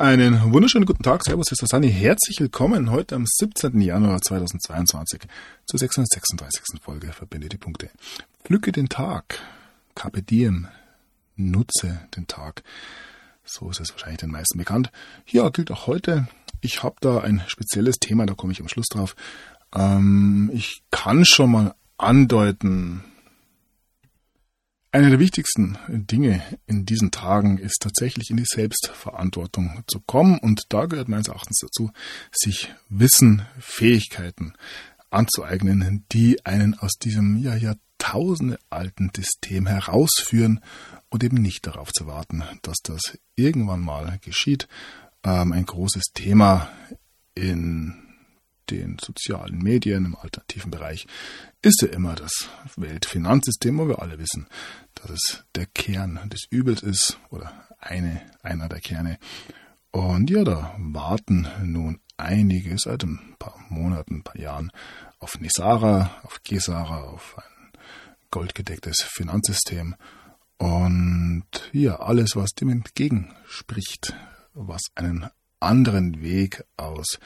Einen wunderschönen guten Tag, servus, ist der Sani. Herzlich willkommen heute am 17. Januar 2022 zur 636. Folge Verbinde die Punkte. Pflücke den Tag, Carpe Diem, nutze den Tag. So ist es wahrscheinlich den meisten bekannt. Hier gilt auch heute, ich habe da ein spezielles Thema, da komme ich am Schluss drauf. Ich kann schon mal andeuten, eine der wichtigsten Dinge in diesen Tagen ist tatsächlich in die Selbstverantwortung zu kommen, und da gehört meines Erachtens dazu, sich Wissen, Fähigkeiten anzueignen, die einen aus diesem Jahrtausende alten System herausführen und eben nicht darauf zu warten, dass das irgendwann mal geschieht. Ein großes Thema in den sozialen Medien, im alternativen Bereich, ist ja immer das Weltfinanzsystem, wo wir alle wissen, dass es der Kern des Übels ist oder einer der Kerne. Und ja, da warten nun einige seit ein paar Monaten, ein paar Jahren auf Nesara, auf Gesara, auf ein goldgedecktes Finanzsystem. Und ja, alles, was dem entgegenspricht, was einen anderen Weg aus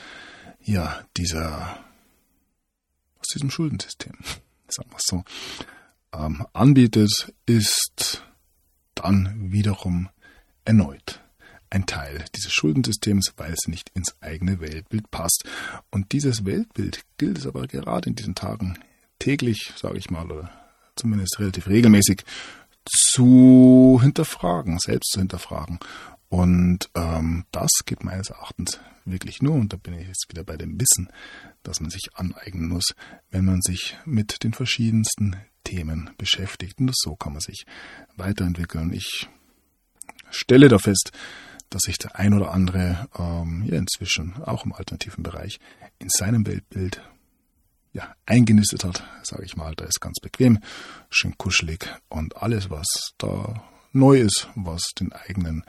diesem Schuldensystem, sagen wir es so, anbietet, ist dann wiederum erneut ein Teil dieses Schuldensystems, weil es nicht ins eigene Weltbild passt. Und dieses Weltbild gilt es aber gerade in diesen Tagen täglich, sage ich mal, oder zumindest relativ regelmäßig zu hinterfragen, selbst zu hinterfragen. Und das geht meines Erachtens wirklich nur, und da bin ich jetzt wieder bei dem Wissen, das man sich aneignen muss, wenn man sich mit den verschiedensten Themen beschäftigt. Und so kann man sich weiterentwickeln. Ich stelle da fest, dass sich der ein oder andere inzwischen auch im alternativen Bereich in seinem Weltbild eingenistet hat, sage ich mal. Da ist ganz bequem, schön kuschelig, und alles, was da neu ist, was den eigenen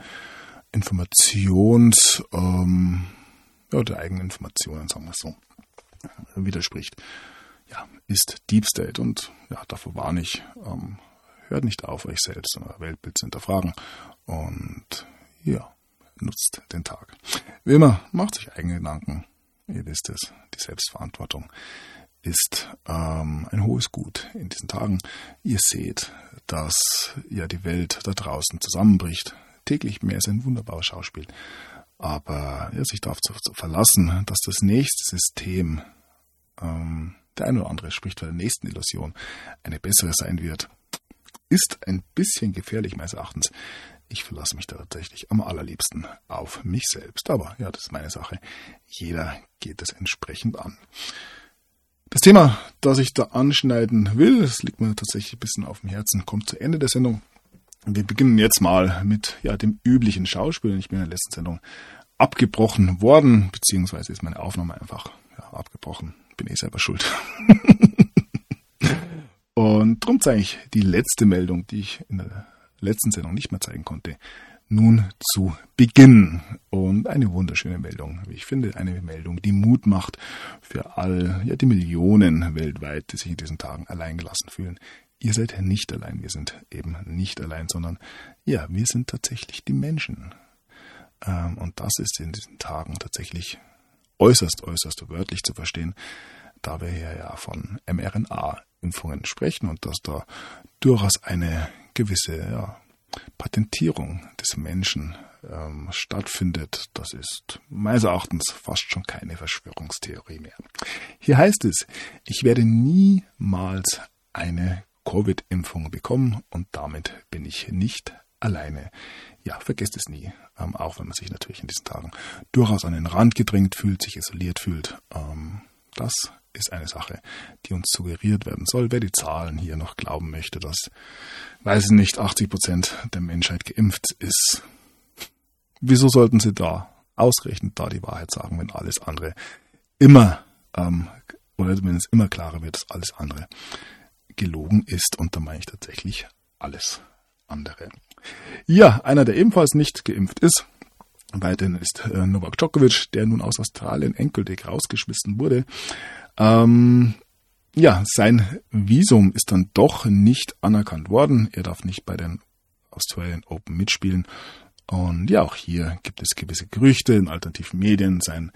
der eigenen Informationen, sagen wir es so, widerspricht, ist Deep State. Und davor warne ich, hört nicht auf, euch selbst und euer Weltbild zu hinterfragen, und nutzt den Tag. Wie immer, macht euch eigene Gedanken. Ihr wisst es, die Selbstverantwortung ist ein hohes Gut in diesen Tagen. Ihr seht, dass die Welt da draußen zusammenbricht. Täglich mehr ist ein wunderbares Schauspiel. Aber sich darauf zu verlassen, dass das nächste System, der eine oder andere spricht von der nächsten Illusion, eine bessere sein wird, ist ein bisschen gefährlich meines Erachtens. Ich verlasse mich da tatsächlich am allerliebsten auf mich selbst. Aber das ist meine Sache. Jeder geht es entsprechend an. Das Thema, das ich da anschneiden will, das liegt mir tatsächlich ein bisschen auf dem Herzen, kommt zu Ende der Sendung. Wir beginnen jetzt mal mit dem üblichen Schauspiel. Ich bin in der letzten Sendung abgebrochen worden, beziehungsweise ist meine Aufnahme einfach abgebrochen. Bin selber schuld. Und darum zeige ich die letzte Meldung, die ich in der letzten Sendung nicht mehr zeigen konnte, nun zu Beginn. Und eine wunderschöne Meldung, wie ich finde, eine Meldung, die Mut macht für all die Millionen weltweit, die sich in diesen Tagen alleingelassen fühlen. Ihr seid nicht allein, wir sind eben nicht allein, sondern wir sind tatsächlich die Menschen. Und das ist in diesen Tagen tatsächlich äußerst wörtlich zu verstehen, da wir hier von mRNA-Impfungen sprechen und dass da durchaus eine gewisse Patentierung des Menschen stattfindet. Das ist meines Erachtens fast schon keine Verschwörungstheorie mehr. Hier heißt es, ich werde niemals eine Covid-Impfung bekommen, und damit bin ich nicht alleine. Vergesst es nie, auch wenn man sich natürlich in diesen Tagen durchaus an den Rand gedrängt fühlt, sich isoliert fühlt. Das ist eine Sache, die uns suggeriert werden soll. Wer die Zahlen hier noch glauben möchte, dass, 80% der Menschheit geimpft ist, wieso sollten sie da ausgerechnet die Wahrheit sagen, wenn alles andere immer, oder wenn es immer klarer wird, dass alles andere gelogen ist, und da meine ich tatsächlich alles andere. Einer, der ebenfalls nicht geimpft ist, weiterhin ist Novak Djokovic, der nun aus Australien endgültig rausgeschmissen wurde. Sein Visum ist dann doch nicht anerkannt worden. Er darf nicht bei den Australian Open mitspielen. Und ja, auch hier gibt es gewisse Gerüchte in alternativen Medien, seine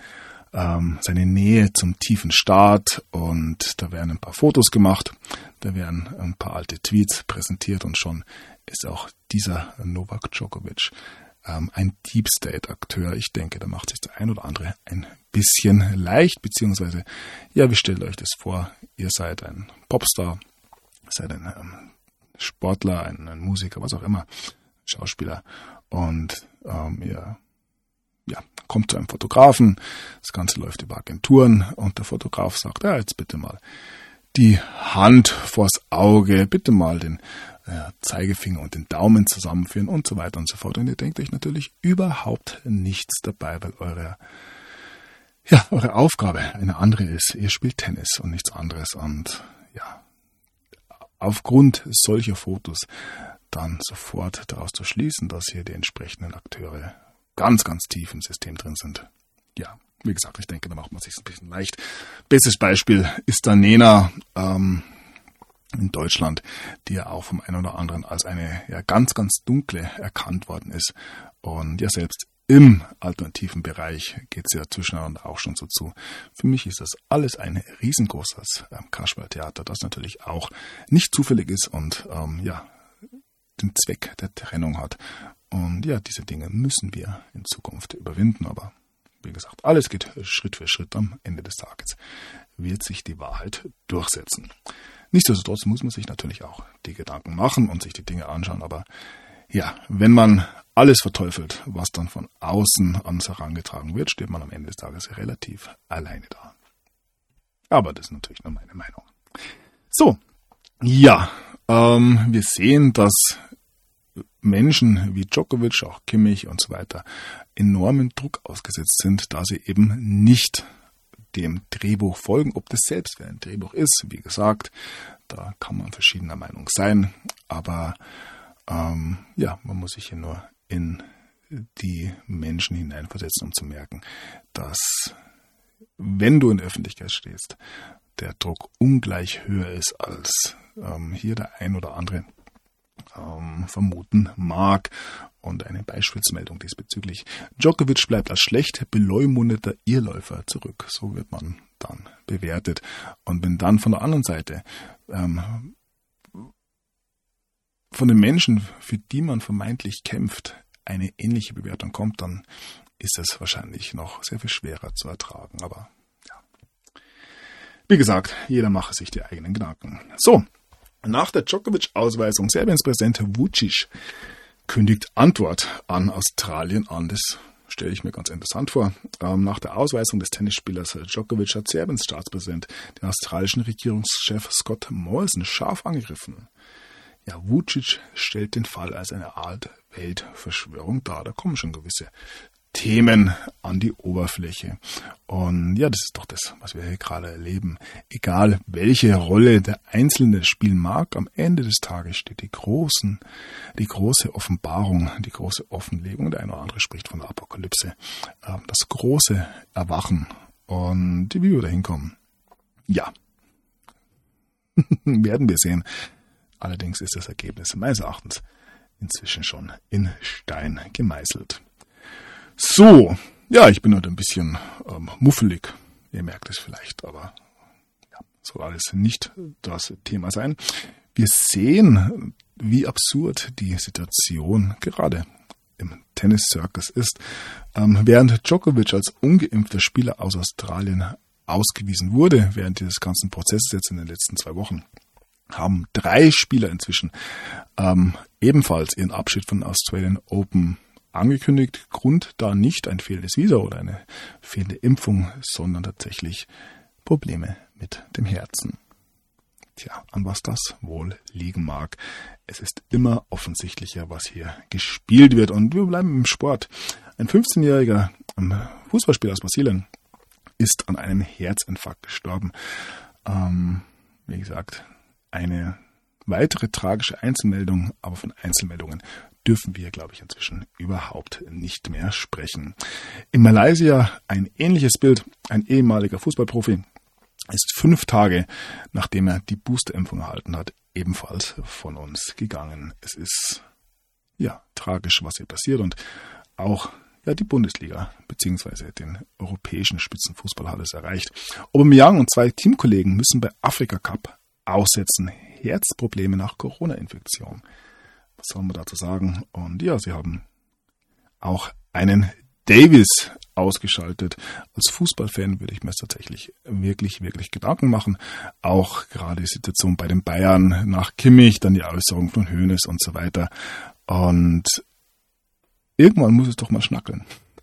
Nähe zum tiefen Staat, und da werden ein paar Fotos gemacht, da werden ein paar alte Tweets präsentiert, und schon ist auch dieser Novak Djokovic ein Deep State Akteur. Ich denke, da macht sich der ein oder andere ein bisschen leicht, beziehungsweise, ja, wie stellt euch das vor? Ihr seid ein Popstar, seid ein Sportler, ein Musiker, was auch immer, Schauspieler, und ihr kommt zu einem Fotografen, das Ganze läuft über Agenturen, und der Fotograf sagt, ja, jetzt bitte mal die Hand vors Auge, bitte mal den Zeigefinger und den Daumen zusammenführen und so weiter und so fort. Und ihr denkt euch natürlich überhaupt nichts dabei, weil eure Aufgabe eine andere ist. Ihr spielt Tennis und nichts anderes, und ja, aufgrund solcher Fotos dann sofort daraus zu schließen, dass hier die entsprechenden Akteure ganz, ganz tief im System drin sind. Ja, wie gesagt, ich denke, da macht man sich ein bisschen leicht. Bestes Beispiel ist da Nena in Deutschland, die ja auch vom einen oder anderen als eine ganz, ganz dunkle erkannt worden ist. Und ja, selbst im alternativen Bereich geht es ja zwischeneinander auch schon so zu. Für mich ist das alles ein riesengroßes Kasperltheater, das natürlich auch nicht zufällig ist und den Zweck der Trennung hat. Und ja, diese Dinge müssen wir in Zukunft überwinden. Aber wie gesagt, alles geht Schritt für Schritt. Am Ende des Tages wird sich die Wahrheit durchsetzen. Nichtsdestotrotz muss man sich natürlich auch die Gedanken machen und sich die Dinge anschauen. Aber ja, wenn man alles verteufelt, was dann von außen an uns herangetragen wird, steht man am Ende des Tages relativ alleine da. Aber das ist natürlich nur meine Meinung. So, ja, wir sehen, dass Menschen wie Djokovic, auch Kimmich und so weiter, enormen Druck ausgesetzt sind, da sie eben nicht dem Drehbuch folgen. Ob das selbst ein Drehbuch ist, wie gesagt, da kann man verschiedener Meinung sein. Aber man muss sich hier nur in die Menschen hineinversetzen, um zu merken, dass, wenn du in der Öffentlichkeit stehst, der Druck ungleich höher ist, als hier der ein oder andere vermuten mag. Und eine Beispielsmeldung diesbezüglich: Djokovic bleibt als schlecht beleumundeter Irrläufer zurück. So wird man dann bewertet. Und wenn dann von der anderen Seite von den Menschen, für die man vermeintlich kämpft, eine ähnliche Bewertung kommt, dann ist es wahrscheinlich noch sehr viel schwerer zu ertragen. Aber ja, wie gesagt, jeder mache sich die eigenen Gedanken. So, nach der Djokovic-Ausweisung Serbiens Präsident Vučić kündigt Antwort an Australien an. Das stelle ich mir ganz interessant vor. Nach der Ausweisung des Tennisspielers Djokovic hat Serbiens Staatspräsident den australischen Regierungschef Scott Morrison scharf angegriffen. Ja, Vučić stellt den Fall als eine Art Weltverschwörung dar. Da kommen schon gewisse Themen an die Oberfläche. Und ja, das ist doch das, was wir hier gerade erleben. Egal, welche Rolle der Einzelne spielen mag, am Ende des Tages steht die große Offenbarung, die große Offenlegung. Der eine oder andere spricht von der Apokalypse. Das große Erwachen. Und wie wir da hinkommen, ja, werden wir sehen. Allerdings ist das Ergebnis meines Erachtens inzwischen schon in Stein gemeißelt. So, ja, ich bin heute ein bisschen muffelig. Ihr merkt es vielleicht, aber ja, soll alles nicht das Thema sein. Wir sehen, wie absurd die Situation gerade im Tennis-Circus ist. Während Djokovic als ungeimpfter Spieler aus Australien ausgewiesen wurde, während dieses ganzen Prozesses jetzt in den letzten 2 Wochen, haben 3 Spieler inzwischen ebenfalls ihren Abschied von Australian Open angekündigt. Grund da nicht ein fehlendes Visa oder eine fehlende Impfung, sondern tatsächlich Probleme mit dem Herzen. Tja, an was das wohl liegen mag. Es ist immer offensichtlicher, was hier gespielt wird. Und wir bleiben im Sport. Ein 15-jähriger Fußballspieler aus Brasilien ist an einem Herzinfarkt gestorben. Wie gesagt, eine weitere tragische Einzelmeldung, aber von Einzelmeldungen dürfen wir, glaube ich, inzwischen überhaupt nicht mehr sprechen. In Malaysia ein ähnliches Bild. Ein ehemaliger Fußballprofi ist 5 Tage, nachdem er die Boosterimpfung erhalten hat, ebenfalls von uns gegangen. Es ist tragisch, was hier passiert. Und auch die Bundesliga bzw. den europäischen Spitzenfußball hat es erreicht. Aubameyang und 2 Teamkollegen müssen bei Afrika Cup aussetzen. Herzprobleme nach Corona-Infektion. Was soll man dazu sagen? Und sie haben auch einen Davis ausgeschaltet. Als Fußballfan würde ich mir tatsächlich wirklich, wirklich Gedanken machen. Auch gerade die Situation bei den Bayern nach Kimmich, dann die Äußerung von Hoeneß und so weiter. Und irgendwann muss es doch mal schnackeln.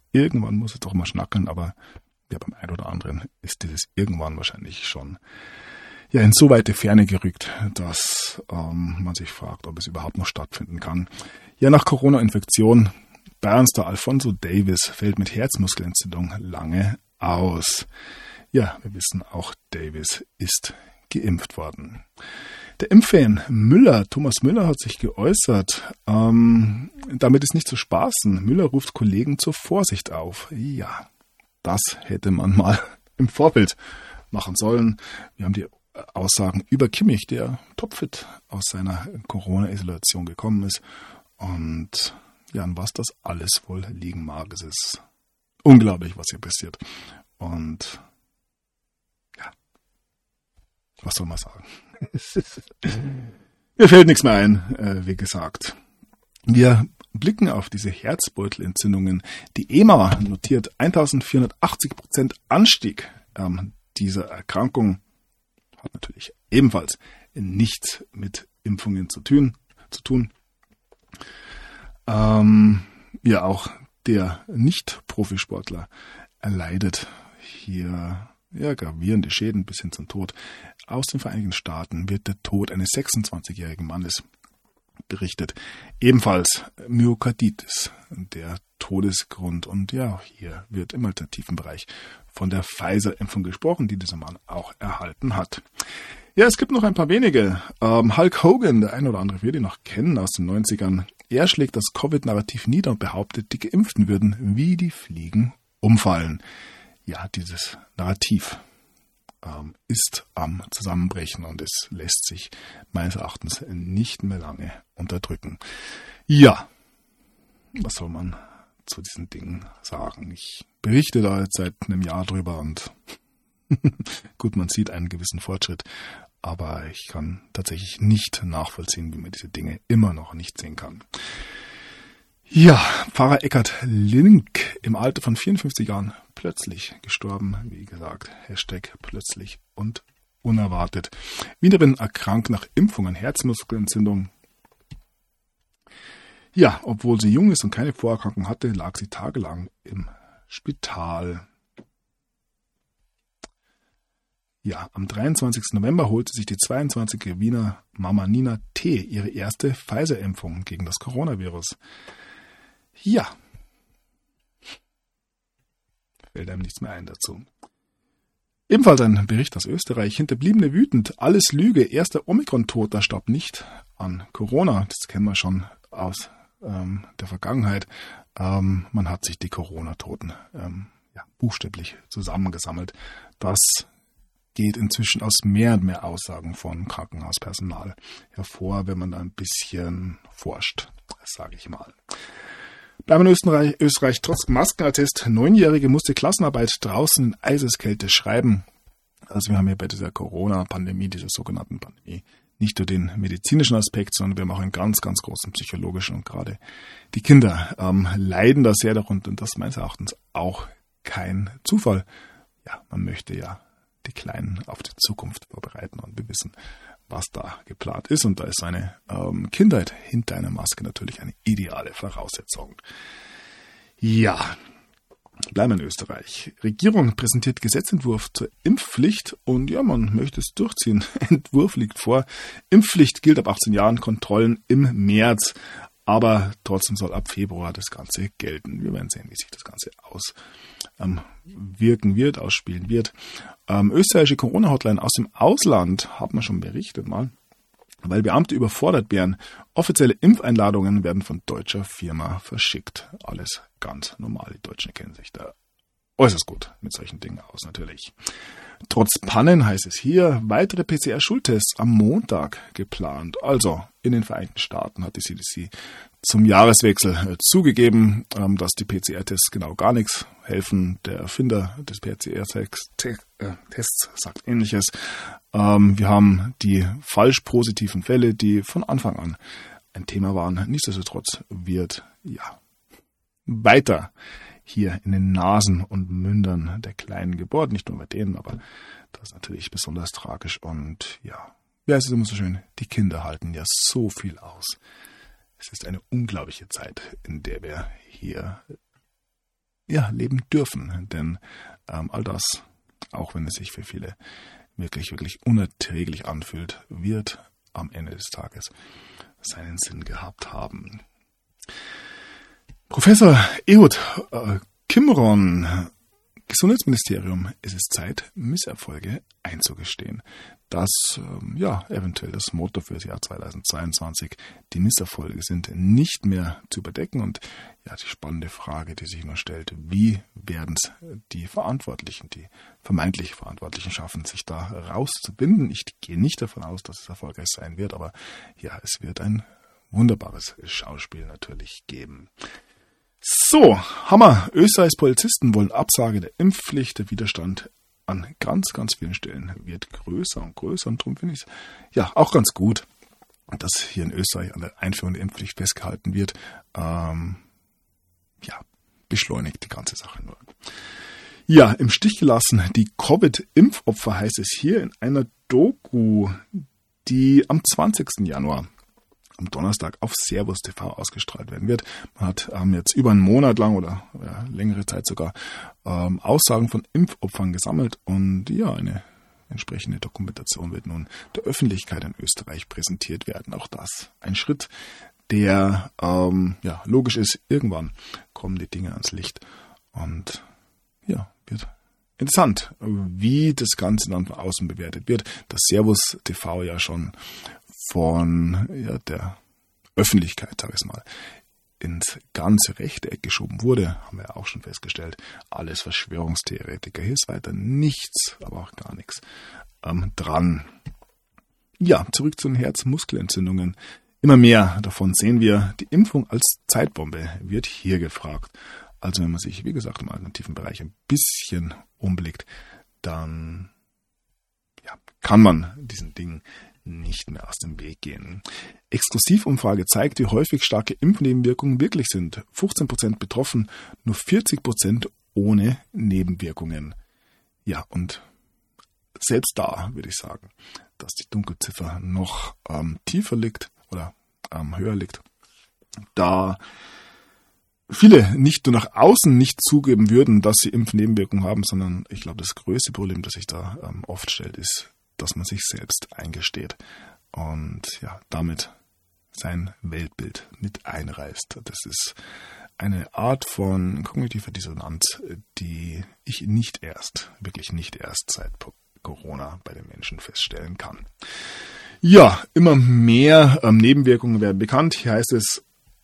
Aber beim einen oder anderen ist dieses irgendwann wahrscheinlich schon in so weite Ferne gerückt, dass man sich fragt, ob es überhaupt noch stattfinden kann. Nach Corona-Infektion, Bayernstar Alphonso Davies fällt mit Herzmuskelentzündung lange aus. Wir wissen auch, Davies ist geimpft worden. Der Impffan Thomas Müller hat sich geäußert. Damit ist nicht zu spaßen. Müller ruft Kollegen zur Vorsicht auf. Ja, das hätte man mal im Vorfeld machen sollen. Wir haben die Aussagen über Kimmich, der topfit aus seiner Corona-Isolation gekommen ist. Und an was das alles wohl liegen mag. Es ist unglaublich, was hier passiert. Und was soll man sagen? Mir fällt nichts mehr ein, wie gesagt. Wir blicken auf diese Herzbeutelentzündungen. Die EMA notiert 1480% Anstieg dieser Erkrankung. Hat natürlich ebenfalls nichts mit Impfungen zu tun. Auch der Nicht-Profisportler erleidet hier gravierende Schäden bis hin zum Tod. Aus den Vereinigten Staaten wird der Tod eines 26-jährigen Mannes berichtet. Ebenfalls Myokarditis, der Todesgrund. Und hier wird im alternativen Bereich von der Pfizer-Impfung gesprochen, die dieser Mann auch erhalten hat. Es gibt noch ein paar wenige. Hulk Hogan, der ein oder andere wird ihn noch kennen aus den 90ern. Er schlägt das Covid-Narrativ nieder und behauptet, die Geimpften würden wie die Fliegen umfallen. Dieses Narrativ ist am Zusammenbrechen und es lässt sich meines Erachtens nicht mehr lange unterdrücken. Was soll man zu diesen Dingen sagen? Ich berichte da jetzt seit einem Jahr drüber und gut, man sieht einen gewissen Fortschritt, aber ich kann tatsächlich nicht nachvollziehen, wie man diese Dinge immer noch nicht sehen kann. Pfarrer Eckhard Link im Alter von 54 Jahren plötzlich gestorben. Wie gesagt, #plötzlich und unerwartet. Wienerin erkrankt nach Impfung an Herzmuskelentzündung. Obwohl sie jung ist und keine Vorerkrankung hatte, lag sie tagelang im Spital. Am 23. November holte sich die 22-jährige Wiener Mama Nina T. ihre erste Pfizer-Impfung gegen das Coronavirus. Fällt einem nichts mehr ein dazu. Ebenfalls ein Bericht aus Österreich. Hinterbliebene wütend. Alles Lüge. Erster Omikron-Toter starb nicht an Corona. Das kennen wir schon aus der Vergangenheit. Man hat sich die Corona-Toten buchstäblich zusammengesammelt. Das geht inzwischen aus mehr und mehr Aussagen von Krankenhauspersonal hervor, wenn man da ein bisschen forscht, sage ich mal. Bleiben in Österreich trotz Maskenattest. 9-Jährige musste Klassenarbeit draußen in Eiseskälte schreiben. Also wir haben hier bei dieser Corona-Pandemie, dieser sogenannten Pandemie, nicht nur den medizinischen Aspekt, sondern wir haben auch einen ganz, ganz großen psychologischen. Und gerade die Kinder leiden da sehr darunter. Und das ist meines Erachtens auch kein Zufall. Man möchte die Kleinen auf die Zukunft vorbereiten. Und wir wissen, was da geplant ist. Und da ist eine Kindheit hinter einer Maske natürlich eine ideale Voraussetzung. Bleiben wir in Österreich. Regierung präsentiert Gesetzentwurf zur Impfpflicht und man möchte es durchziehen. Entwurf liegt vor. Impfpflicht gilt ab 18 Jahren, Kontrollen im März. Aber trotzdem soll ab Februar das Ganze gelten. Wir werden sehen, wie sich das Ganze ausspielen wird. Österreichische Corona-Hotline aus dem Ausland, hat man schon berichtet mal, weil Beamte überfordert wären. Offizielle Impfeinladungen werden von deutscher Firma verschickt. Alles ganz normal. Die Deutschen kennen sich da äußerst gut mit solchen Dingen aus, natürlich. Trotz Pannen heißt es hier, weitere PCR-Schultests am Montag geplant. Also in den Vereinigten Staaten hat die CDC zum Jahreswechsel zugegeben, dass die PCR-Tests genau gar nichts helfen. Der Erfinder des PCR-Tests sagt Ähnliches. Wir haben die falsch positiven Fälle, die von Anfang an ein Thema waren. Nichtsdestotrotz wird weiter hier in den Nasen und Mündern der Kleinen gebohrt. Nicht nur bei denen, aber das ist natürlich besonders tragisch. Und es ist immer so schön, die Kinder halten ja so viel aus. Es ist eine unglaubliche Zeit, in der wir hier leben dürfen. Denn all das, auch wenn es sich für viele wirklich, wirklich unerträglich anfühlt, wird am Ende des Tages seinen Sinn gehabt haben. Professor Ehud Kimron, Gesundheitsministerium, es ist Zeit, Misserfolge einzugestehen. Das, eventuell das Motto für das Jahr 2022. Die Misserfolge sind nicht mehr zu überdecken und die spannende Frage, die sich immer stellt, wie werden es die Verantwortlichen, die vermeintlich Verantwortlichen schaffen, sich da rauszubinden? Ich gehe nicht davon aus, dass es erfolgreich sein wird, aber es wird ein wunderbares Schauspiel natürlich geben. So, Hammer. Österreichs Polizisten wollen Absage der Impfpflicht. Der Widerstand an ganz, ganz vielen Stellen wird größer und größer. Und darum finde ich es auch ganz gut, dass hier in Österreich an der Einführung der Impfpflicht festgehalten wird. Beschleunigt die ganze Sache nur. Ja, im Stich gelassen. Die Covid-Impfopfer heißt es hier in einer Doku, die am 20. Januar am Donnerstag auf Servus TV ausgestrahlt werden wird. Man hat jetzt über einen Monat lang oder längere Zeit sogar Aussagen von Impfopfern gesammelt und eine entsprechende Dokumentation wird nun der Öffentlichkeit in Österreich präsentiert werden. Auch das ein Schritt, der logisch ist. Irgendwann kommen die Dinge ans Licht und wird interessant, wie das Ganze dann von außen bewertet wird. Das Servus TV ja schon von der Öffentlichkeit, sage ich mal, ins ganze rechte Eck geschoben wurde, haben wir ja auch schon festgestellt. Alles Verschwörungstheoretiker. Hier ist weiter nichts, aber auch gar nichts dran. Ja, zurück zu den Herzmuskelentzündungen. Immer mehr davon sehen wir. Die Impfung als Zeitbombe wird hier gefragt. Also wenn man sich, wie gesagt, im alternativen Bereich ein bisschen umblickt, dann kann man diesen Dingen nicht mehr aus dem Weg gehen. Exklusivumfrage zeigt, wie häufig starke Impfnebenwirkungen wirklich sind. 15% betroffen, nur 40% ohne Nebenwirkungen. Ja, und selbst da würde ich sagen, dass die Dunkelziffer noch tiefer liegt oder höher liegt, da viele nicht nur nach außen nicht zugeben würden, dass sie Impfnebenwirkungen haben, sondern ich glaube, das größte Problem, das sich da oft stellt, ist, dass man sich selbst eingesteht und damit sein Weltbild mit einreißt. Das ist eine Art von kognitiver Dissonanz, die ich wirklich nicht erst seit Corona bei den Menschen feststellen kann. Ja, immer mehr Nebenwirkungen werden bekannt. Hier heißt es,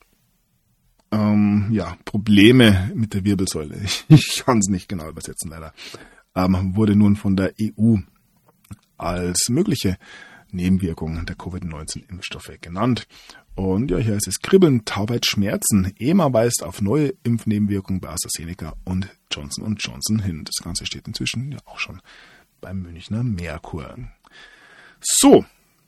Probleme mit der Wirbelsäule. Ich kann es nicht genau übersetzen, leider. Wurde nun von der EU als mögliche Nebenwirkung der Covid-19-Impfstoffe genannt. Und hier heißt es Kribbeln, Taubheit, Schmerzen. EMA weist auf neue Impfnebenwirkungen bei AstraZeneca und Johnson & Johnson hin. Das Ganze steht inzwischen auch schon beim Münchner Merkur. So.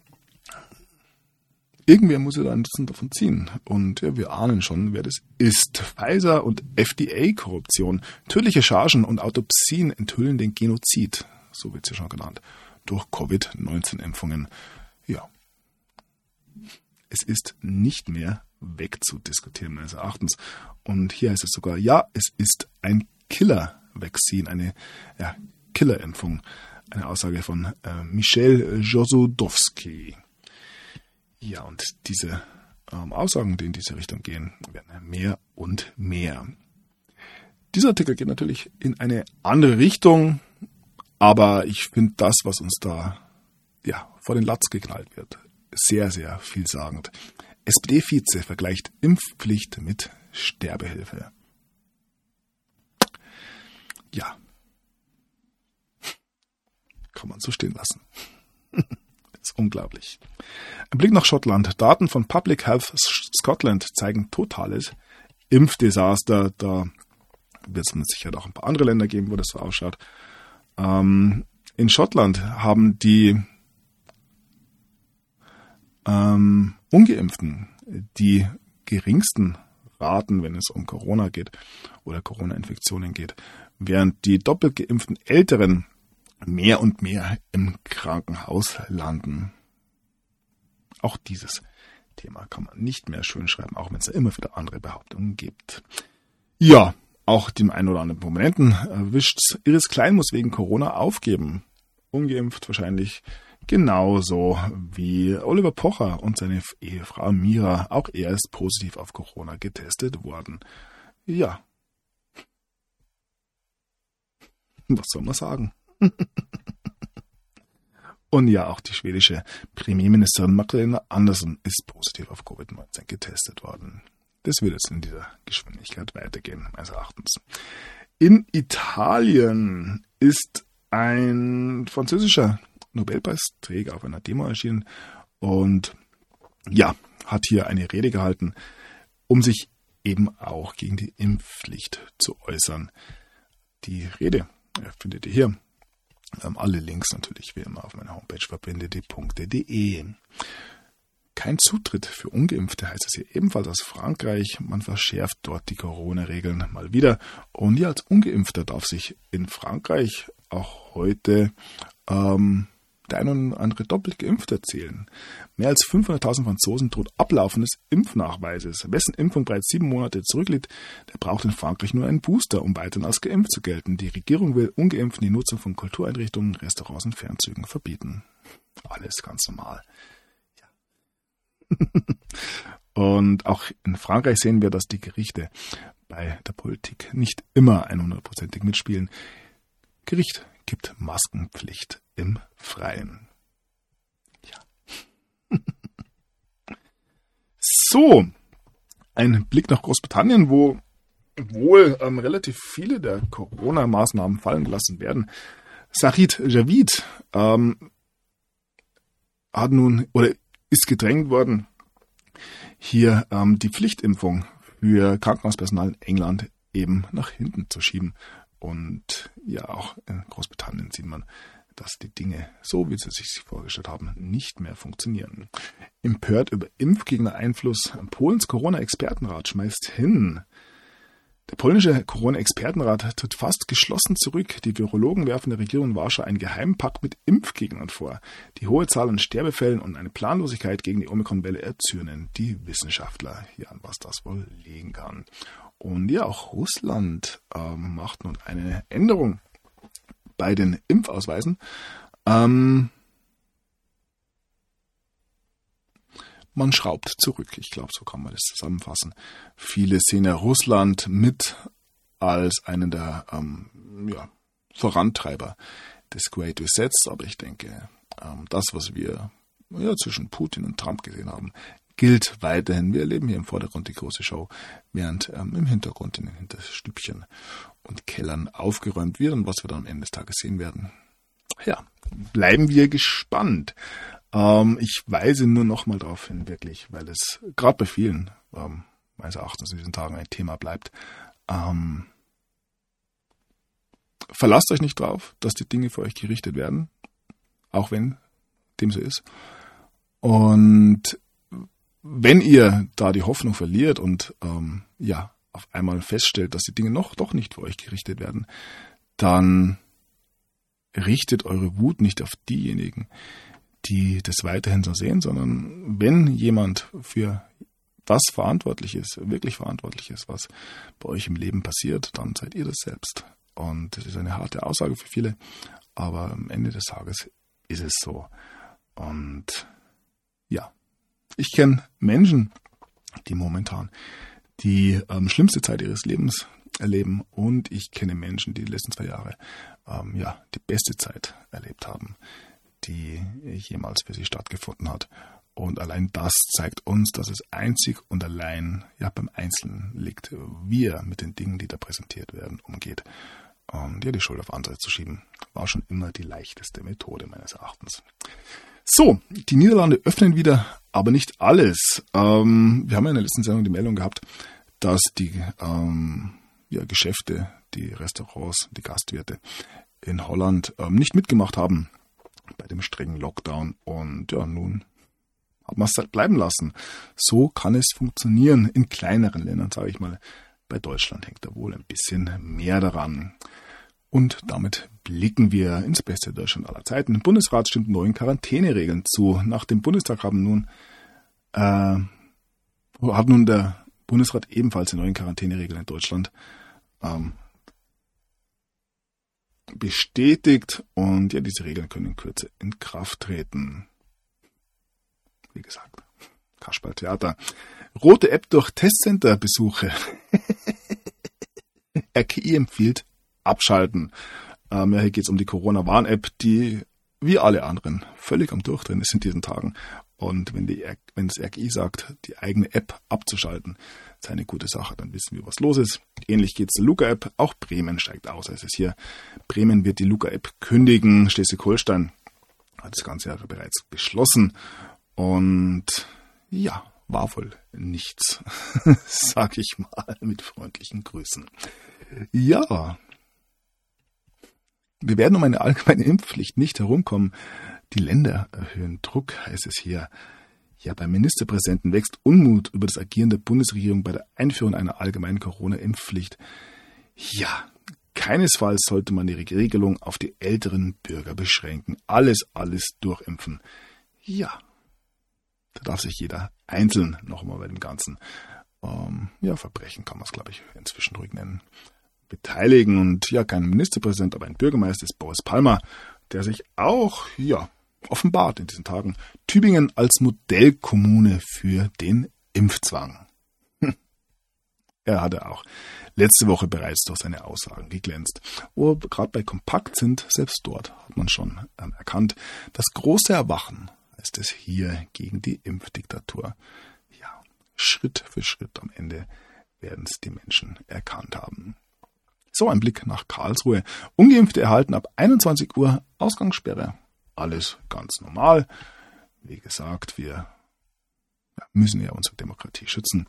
Irgendwer muss ja da ein Nutzen davon ziehen. Und wir ahnen schon, wer das ist. Pfizer und FDA-Korruption. Tödliche Chargen und Autopsien enthüllen den Genozid. So wird es ja schon genannt. Durch Covid-19-Impfungen. Ja. Es ist nicht mehr wegzudiskutieren, meines Erachtens. Und hier heißt es sogar, es ist ein Killer-Vaccine, eine Killer-Impfung. Eine Aussage von Michel Josodowski. Ja, und diese Aussagen, die in diese Richtung gehen, werden mehr und mehr. Dieser Artikel geht natürlich in eine andere Richtung, aber ich finde das, was uns da vor den Latz geknallt wird, sehr, sehr vielsagend. SPD-Vize vergleicht Impfpflicht mit Sterbehilfe. Ja, kann man so stehen lassen. ist unglaublich. Ein Blick nach Schottland. Daten von Public Health Scotland zeigen totales Impfdesaster. Da wird es mit Sicherheit auch ein paar andere Länder geben, wo das so ausschaut. In Schottland haben die Ungeimpften die geringsten Raten, wenn es um Corona geht oder Corona-Infektionen geht, während die doppelt geimpften Älteren mehr und mehr im Krankenhaus landen. Auch dieses Thema kann man nicht mehr schön schreiben, auch wenn es da immer wieder andere Behauptungen gibt. Ja, auch dem einen oder anderen Prominenten erwischt's. Iris Klein muss wegen Corona aufgeben. Ungeimpft wahrscheinlich genauso wie Oliver Pocher und seine Ehefrau Mira. Auch er ist positiv auf Corona getestet worden. Ja. Was soll man sagen? Und ja, auch die schwedische Premierministerin Magdalena Andersson ist positiv auf Covid-19 getestet worden. Das wird jetzt in dieser Geschwindigkeit weitergehen, meines Erachtens. In Italien ist ein französischer Nobelpreisträger auf einer Demo erschienen und ja, hat hier eine Rede gehalten, um sich eben auch gegen die Impfpflicht zu äußern. Die Rede findet ihr hier. Alle Links natürlich wie immer auf meiner Homepage verbindete.de. Kein Zutritt für Ungeimpfte heißt es hier ebenfalls aus Frankreich. Man verschärft dort die Corona-Regeln mal wieder. Und ja, als Ungeimpfter darf sich in Frankreich auch heute der ein oder andere doppelt Geimpfte zählen. Mehr als 500.000 Franzosen droht Ablaufen des Impfnachweises. Wessen Impfung bereits 7 Monate zurückliegt, der braucht in Frankreich nur einen Booster, um weiterhin als geimpft zu gelten. Die Regierung will Ungeimpften die Nutzung von Kultureinrichtungen, Restaurants und Fernzügen verbieten. Alles ganz normal. Ja. Und auch in Frankreich sehen wir, dass die Gerichte bei der Politik nicht immer 100%ig mitspielen. Gericht gibt Maskenpflicht im Freien. Ja. So, ein Blick nach Großbritannien, wo wohl relativ viele der Corona-Maßnahmen fallen gelassen werden. Sajid Javid hat nun oder ist gedrängt worden, hier die Pflichtimpfung für Krankenhauspersonal in England eben nach hinten zu schieben. Und ja, auch in Großbritannien sieht man, dass die Dinge, so wie sie sich vorgestellt haben, nicht mehr funktionieren. Empört über Impfgegner-Einfluss, Polens Corona-Expertenrat schmeißt hin. Der polnische Corona-Expertenrat tritt fast geschlossen zurück. Die Virologen werfen der Regierung in Warschau einen Geheimpakt mit Impfgegnern vor. Die hohe Zahl an Sterbefällen und eine Planlosigkeit gegen die Omikron-Welle erzürnen die Wissenschaftler. Ja, an was das wohl liegen kann. Und ja, auch Russland macht nun eine Änderung bei den Impfausweisen. Man schraubt zurück. Ich glaube, so kann man das zusammenfassen. Viele sehen ja Russland mit als einen der Vorantreiber des Great Resets. Aber ich denke, das, was wir zwischen Putin und Trump gesehen haben, gilt weiterhin. Wir erleben hier im Vordergrund die große Show, während im Hintergrund in den Hinterstübchen und Kellern aufgeräumt wird und was wir dann am Ende des Tages sehen werden. Ja, bleiben wir gespannt. Ich weise nur noch mal darauf hin, wirklich, weil es gerade bei vielen, meines Erachtens in diesen Tagen ein Thema bleibt. Verlasst euch nicht drauf, dass die Dinge für euch gerichtet werden, auch wenn dem so ist. Und wenn ihr da die Hoffnung verliert und auf einmal feststellt, dass die Dinge doch nicht für euch gerichtet werden, dann richtet eure Wut nicht auf diejenigen, die das weiterhin so sehen, sondern wenn jemand für was verantwortlich ist, wirklich verantwortlich ist, was bei euch im Leben passiert, dann seid ihr das selbst. Und das ist eine harte Aussage für viele, aber am Ende des Tages ist es so. Und ja, ich kenne Menschen, die momentan die schlimmste Zeit ihres Lebens erleben und ich kenne Menschen, die letzten 2 Jahre die beste Zeit erlebt haben, die jemals für sie stattgefunden hat. Und allein das zeigt uns, dass es einzig und allein beim Einzelnen liegt, wie er mit den Dingen, die da präsentiert werden, umgeht. Und die Schuld auf andere zu schieben, war schon immer die leichteste Methode meines Erachtens. So, die Niederlande öffnen wieder, aber nicht alles. Wir haben ja in der letzten Sendung die Meldung gehabt, dass die Geschäfte, die Restaurants, die Gastwirte in Holland nicht mitgemacht haben bei dem strengen Lockdown. Und ja, nun hat man es halt bleiben lassen. So kann es funktionieren in kleineren Ländern, sage ich mal. Bei Deutschland hängt da wohl ein bisschen mehr daran. Und damit blicken wir ins beste Deutschland aller Zeiten. Der Bundesrat stimmt neuen Quarantäneregeln zu. Nach dem Bundestag hat nun der Bundesrat ebenfalls die neuen Quarantäneregeln in Deutschland bestätigt. Und ja, diese Regeln können in Kürze in Kraft treten. Wie gesagt, Kasperltheater. Rote App durch Testcenter-Besuche. RKI empfiehlt abschalten. Hier geht es um die Corona-Warn-App, die wie alle anderen völlig am Durchdrehen ist in diesen Tagen. Und wenn das RKI sagt, die eigene App abzuschalten, ist eine gute Sache, dann wissen wir, was los ist. Ähnlich geht es der Luca-App. Auch Bremen steigt aus. Es ist hier, Bremen wird die Luca-App kündigen. Schleswig-Holstein hat das ganze Jahr bereits beschlossen. Und ja, war wohl nichts, sag ich mal, mit freundlichen Grüßen. Ja, wir werden um eine allgemeine Impfpflicht nicht herumkommen. Die Länder erhöhen Druck, heißt es hier. Ja, beim Ministerpräsidenten wächst Unmut über das Agieren der Bundesregierung bei der Einführung einer allgemeinen Corona-Impfpflicht. Ja, keinesfalls sollte man die Regelung auf die älteren Bürger beschränken. Alles durchimpfen. Ja, da darf sich jeder einzeln nochmal bei dem ganzen Verbrechen, kann man es, glaube ich, inzwischen ruhig nennen, beteiligen. Und ja, kein Ministerpräsident, aber ein Bürgermeister ist Boris Palmer, der sich auch, offenbart in diesen Tagen Tübingen als Modellkommune für den Impfzwang. Er hatte auch letzte Woche bereits durch seine Aussagen geglänzt. Wo wir gerade bei Kompakt sind, selbst dort hat man schon erkannt, das große Erwachen heißt es hier gegen die Impfdiktatur. Ja, Schritt für Schritt am Ende werden es die Menschen erkannt haben. So, ein Blick nach Karlsruhe. Ungeimpfte erhalten ab 21 Uhr Ausgangssperre. Alles ganz normal. Wie gesagt, wir müssen ja unsere Demokratie schützen.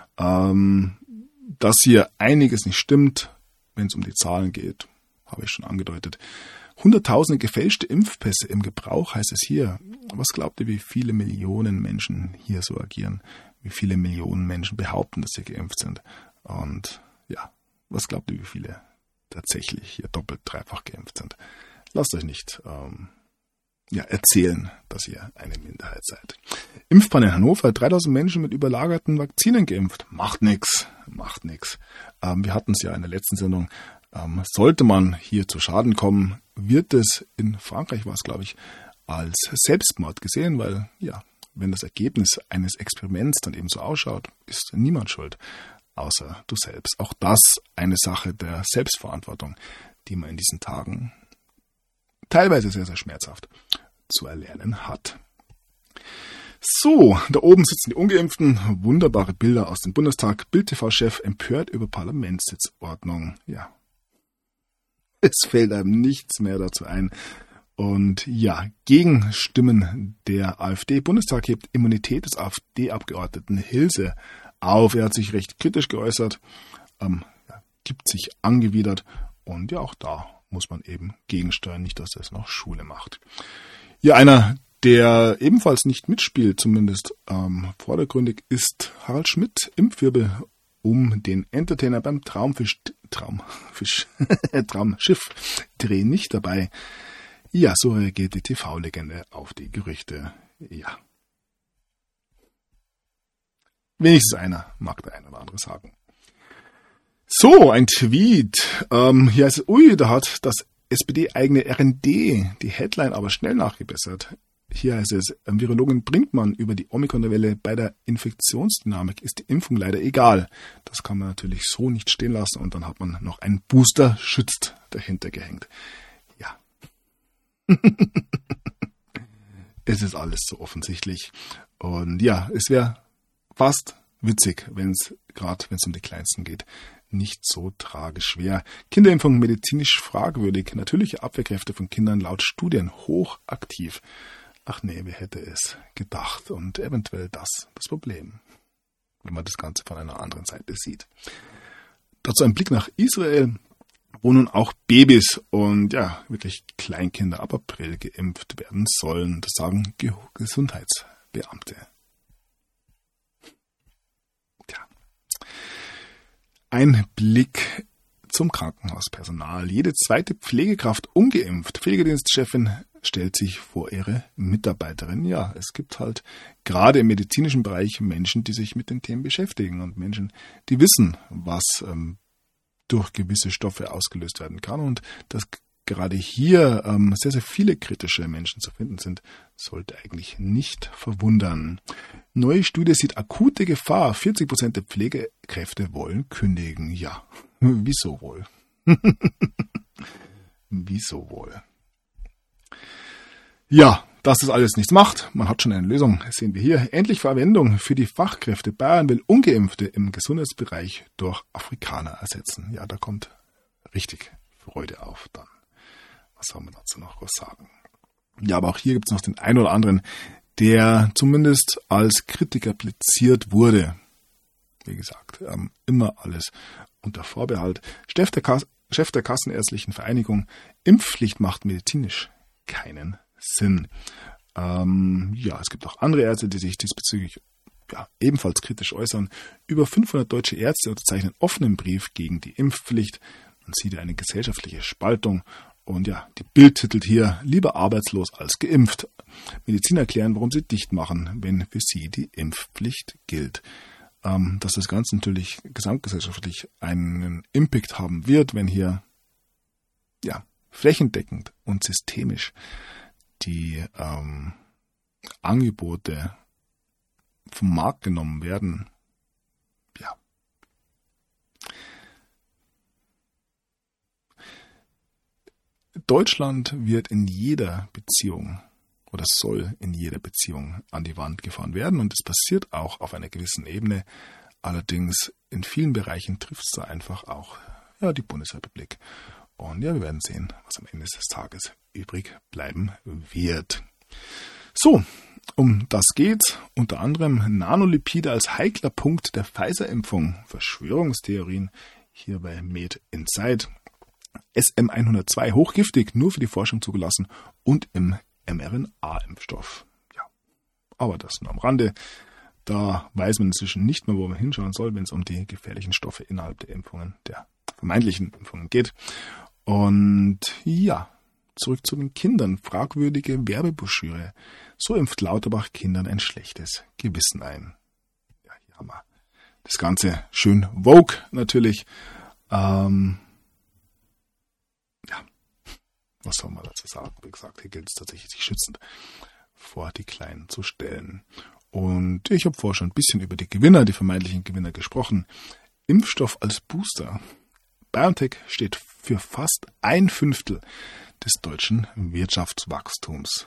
Dass hier einiges nicht stimmt, wenn es um die Zahlen geht, habe ich schon angedeutet. Hunderttausende gefälschte Impfpässe im Gebrauch, heißt es hier. Was glaubt ihr, wie viele Millionen Menschen hier so agieren? Wie viele Millionen Menschen behaupten, dass sie geimpft sind? Und ja, was glaubt ihr, wie viele tatsächlich hier doppelt, dreifach geimpft sind? Lasst euch nicht erzählen, dass ihr eine Minderheit seid. Impfbann in Hannover, 3000 Menschen mit überlagerten Vakzinen geimpft. Macht nix. Wir hatten es ja in der letzten Sendung. Sollte man hier zu Schaden kommen, wird es in Frankreich, war es glaube ich, als Selbstmord gesehen, weil wenn das Ergebnis eines Experiments dann eben so ausschaut, ist niemand schuld, außer du selbst. Auch das eine Sache der Selbstverantwortung, die man in diesen Tagen teilweise sehr, sehr schmerzhaft zu erlernen hat. So, da oben sitzen die Ungeimpften. Wunderbare Bilder aus dem Bundestag. Bild-TV-Chef empört über Parlamentssitzordnung. Ja, es fällt einem nichts mehr dazu ein. Und ja, Gegenstimmen der AfD. Bundestag hebt Immunität des AfD-Abgeordneten Hilse auf. Er hat sich recht kritisch geäußert, gibt sich angewidert. Und ja, auch da muss man eben gegensteuern, nicht, dass das noch Schule macht. Ja, einer, der ebenfalls nicht mitspielt, zumindest vordergründig, ist Harald Schmidt. Impfwirbel um den Entertainer beim Traumschiff-Dreh nicht dabei. Ja, so reagiert die TV-Legende auf die Gerüchte. Ja. Wenigstens einer mag der ein oder andere sagen. So, ein Tweet. Hier heißt es, da hat das SPD-eigene RND die Headline aber schnell nachgebessert. Hier heißt es, Virologin Brinkmann über die Omikron-Welle bei der Infektionsdynamik ist die Impfung leider egal. Das kann man natürlich so nicht stehen lassen und dann hat man noch ein Booster schützt dahinter gehängt. Ja. Es ist alles so offensichtlich. Und ja, es wäre fast witzig, wenn es um die Kleinsten geht, nicht so tragisch wäre. Kinderimpfung medizinisch fragwürdig. Natürliche Abwehrkräfte von Kindern laut Studien hochaktiv. ach nee, wer hätte es gedacht? Und eventuell das Problem, wenn man das Ganze von einer anderen Seite sieht. Dazu ein Blick nach Israel, wo nun auch Babys und ja, wirklich Kleinkinder ab April geimpft werden sollen. Das sagen Gesundheitsbeamte. Tja. Ein Blick zum Krankenhauspersonal. Jede zweite Pflegekraft ungeimpft. Pflegedienstchefin stellt sich vor ihre Mitarbeiterin. Ja, es gibt halt gerade im medizinischen Bereich Menschen, die sich mit den Themen beschäftigen und Menschen, die wissen, was durch gewisse Stoffe ausgelöst werden kann. Und dass gerade hier sehr, sehr viele kritische Menschen zu finden sind, sollte eigentlich nicht verwundern. Neue Studie sieht akute Gefahr. 40% der Pflegekräfte wollen kündigen. Ja, wieso wohl? Wieso wohl? Ja, dass das alles nichts macht. Man hat schon eine Lösung, das sehen wir hier. Endlich Verwendung für die Fachkräfte. Bayern will Ungeimpfte im Gesundheitsbereich durch Afrikaner ersetzen. Ja, da kommt richtig Freude auf dann. Was soll man dazu noch was sagen? Ja, aber auch hier gibt es noch den einen oder anderen, der zumindest als Kritiker platziert wurde. Wie gesagt, immer alles unter Vorbehalt. Chef der Kassenärztlichen Vereinigung, Impfpflicht macht medizinisch keinen Sinn. Ja, es gibt auch andere Ärzte, die sich diesbezüglich ebenfalls kritisch äußern. Über 500 deutsche Ärzte unterzeichnen offenen Brief gegen die Impfpflicht. Man sieht ja eine gesellschaftliche Spaltung. Und ja, die Bild titelt hier, lieber arbeitslos als geimpft. Mediziner erklären, warum sie dicht machen, wenn für sie die Impfpflicht gilt. Dass das Ganze natürlich gesamtgesellschaftlich einen Impact haben wird, wenn hier flächendeckend und systemisch die Angebote vom Markt genommen werden. Ja. Deutschland wird in jeder Beziehung oder soll in jeder Beziehung an die Wand gefahren werden und es passiert auch auf einer gewissen Ebene. Allerdings in vielen Bereichen trifft es da einfach auch die Bundesrepublik. Und ja, wir werden sehen, was am Ende des Tages übrig bleiben wird. So, um das geht's. Unter anderem Nanolipide als heikler Punkt der Pfizer-Impfung. Verschwörungstheorien hier bei Med Insight. SM102 hochgiftig, nur für die Forschung zugelassen und im mRNA-Impfstoff. Ja, aber das nur am Rande. Da weiß man inzwischen nicht mehr, wo man hinschauen soll, wenn es um die gefährlichen Stoffe innerhalb der Impfungen, der vermeintlichen Impfungen geht. Und ja, zurück zu den Kindern. Fragwürdige Werbebroschüre. So impft Lauterbach Kindern ein schlechtes Gewissen ein. Ja, hier haben wir das Ganze schön Vogue natürlich. Was soll man dazu sagen? Wie gesagt, hier gilt es tatsächlich, sich schützend vor die Kleinen zu stellen. Und ich habe vorher schon ein bisschen über die vermeintlichen Gewinner gesprochen. Impfstoff als Booster. BioNTech steht für fast 1/5 des deutschen Wirtschaftswachstums.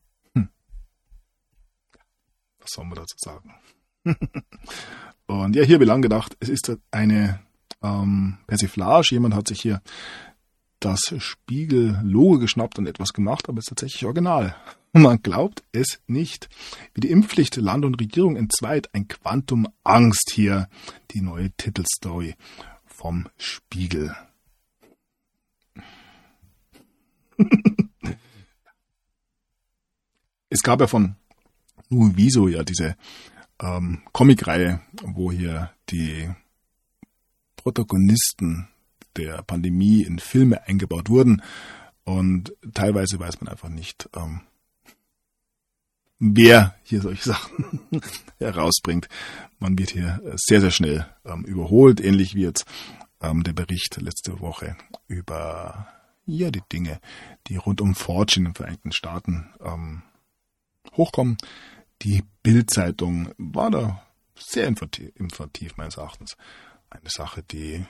Was soll man dazu sagen? Und ja, hier wie lang gedacht, es ist eine Persiflage. Jemand hat sich hier das Spiegel-Logo geschnappt und etwas gemacht, aber es ist tatsächlich original. Man glaubt es nicht. Wie die Impfpflicht Land und Regierung entzweit, ein Quantum Angst hier. Die neue Titelstory vom Spiegel. Es gab ja von Nuviso diese Comicreihe, wo hier die Protagonisten der Pandemie in Filme eingebaut wurden und teilweise weiß man einfach nicht, wer hier solche Sachen herausbringt. Man wird hier sehr, sehr schnell überholt, ähnlich wie jetzt der Bericht letzte Woche über die Dinge, die rund um 4chan in den Vereinigten Staaten hochkommen. Die Bild-Zeitung war da sehr informativ meines Erachtens. Eine Sache, die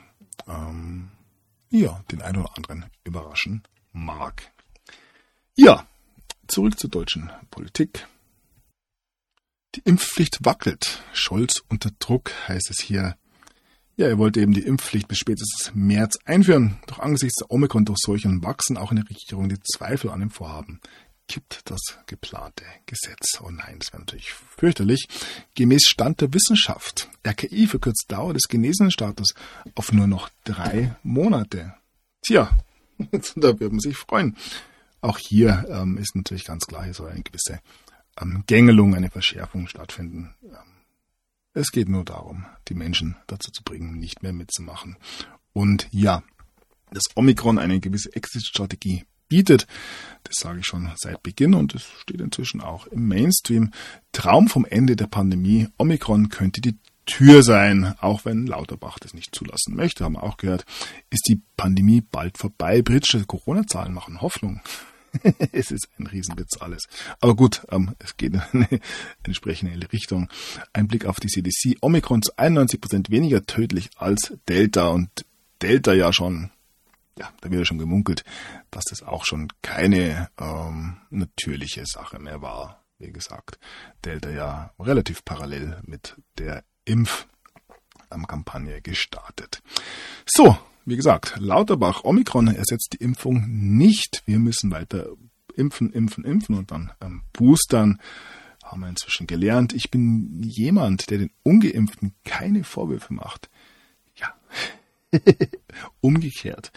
den einen oder anderen überraschen mag. Ja, zurück zur deutschen Politik. Die Impfpflicht wackelt. Scholz unter Druck, heißt es hier. Ja, er wollte eben die Impfpflicht bis spätestens März einführen. Doch angesichts der Omikron-Durchseuchung wachsen auch in der Regierung die Zweifel an dem Vorhaben kippt das geplante Gesetz. Oh nein, das wäre natürlich fürchterlich. Gemäß Stand der Wissenschaft, RKI verkürzt Dauer des Genesenenstatus auf nur noch 3 Monate. Tja, da wird man sich freuen. Auch hier ist natürlich ganz klar, hier soll eine gewisse Gängelung, eine Verschärfung stattfinden. Es geht nur darum, die Menschen dazu zu bringen, nicht mehr mitzumachen. Und ja, dass Omikron eine gewisse Exit-Strategie bietet, das sage ich schon seit Beginn und es steht inzwischen auch im Mainstream. Traum vom Ende der Pandemie, Omikron könnte die Tür sein, auch wenn Lauterbach das nicht zulassen möchte, haben wir auch gehört, ist die Pandemie bald vorbei. Britische Corona-Zahlen machen Hoffnung. Es ist ein Riesenwitz alles. Aber gut, es geht in eine entsprechende Richtung. Ein Blick auf die CDC. Omikron zu 91% weniger tödlich als Delta und Delta ja schon, ja, da wird ja schon gemunkelt, dass das auch schon keine natürliche Sache mehr war. Wie gesagt, Delta ja relativ parallel mit der Impfkampagne gestartet. So, wie gesagt, Lauterbach, Omikron ersetzt die Impfung nicht. Wir müssen weiter impfen und dann boostern. Haben wir inzwischen gelernt. Ich bin jemand, der den Ungeimpften keine Vorwürfe macht. Ja, umgekehrt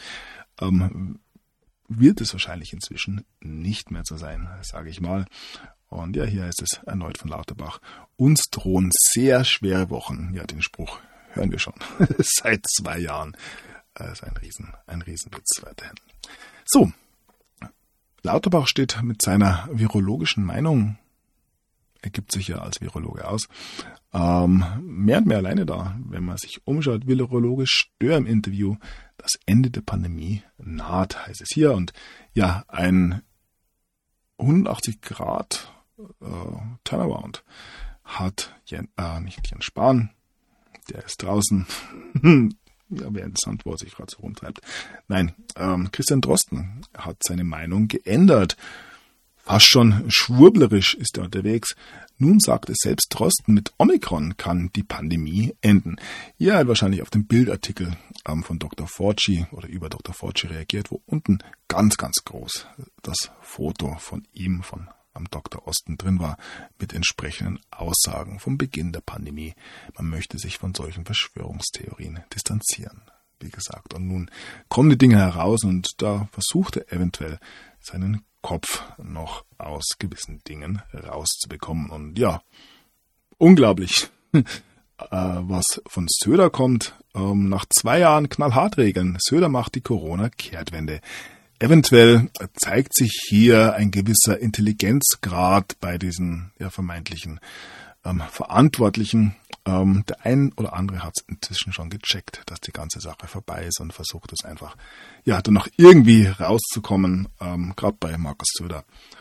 wird es wahrscheinlich inzwischen nicht mehr so sein, sage ich mal. Und ja, hier heißt es erneut von Lauterbach, uns drohen sehr schwere Wochen. Ja, den Spruch hören wir schon seit 2 Jahren. Das ist ein Riesenwitz weiterhin. So, Lauterbach steht mit seiner virologischen Meinung, er gibt sich ja als Virologe aus, mehr und mehr alleine da. Wenn man sich umschaut, Virologe Stör im Interview, das Ende der Pandemie naht, heißt es hier. Und ja, ein 180 Grad Turnaround hat nicht Jens Spahn, der ist draußen, ja, wäre interessant, wo er sich gerade so rumtreibt. Nein, Christian Drosten hat seine Meinung geändert. Fast schon schwurblerisch ist er unterwegs. Nun sagt es selbst Drosten, mit Omikron kann die Pandemie enden. Er hat wahrscheinlich auf den Bildartikel von Dr. Fauci oder über Dr. Fauci reagiert, wo unten ganz, ganz groß das Foto von ihm, von Dr. Osten drin war, mit entsprechenden Aussagen vom Beginn der Pandemie. Man möchte sich von solchen Verschwörungstheorien distanzieren, wie gesagt. Und nun kommen die Dinge heraus und da versucht er eventuell seinen Kopf noch aus gewissen Dingen rauszubekommen. Und ja, unglaublich, was von Söder kommt. Nach 2 Jahren knallhart regeln. Söder macht die Corona-Kehrtwende. Eventuell zeigt sich hier ein gewisser Intelligenzgrad bei diesen vermeintlichen Verantwortlichen. Der ein oder andere hat es inzwischen schon gecheckt, dass die ganze Sache vorbei ist und versucht es einfach, dann noch irgendwie rauszukommen, gerade bei Markus Söder.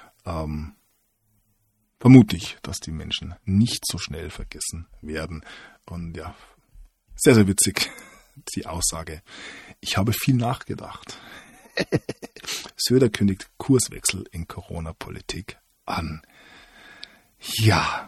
Vermutlich, dass die Menschen nicht so schnell vergessen werden. Und ja, sehr, sehr witzig, die Aussage. Ich habe viel nachgedacht. Söder kündigt Kurswechsel in Corona-Politik an. Ja.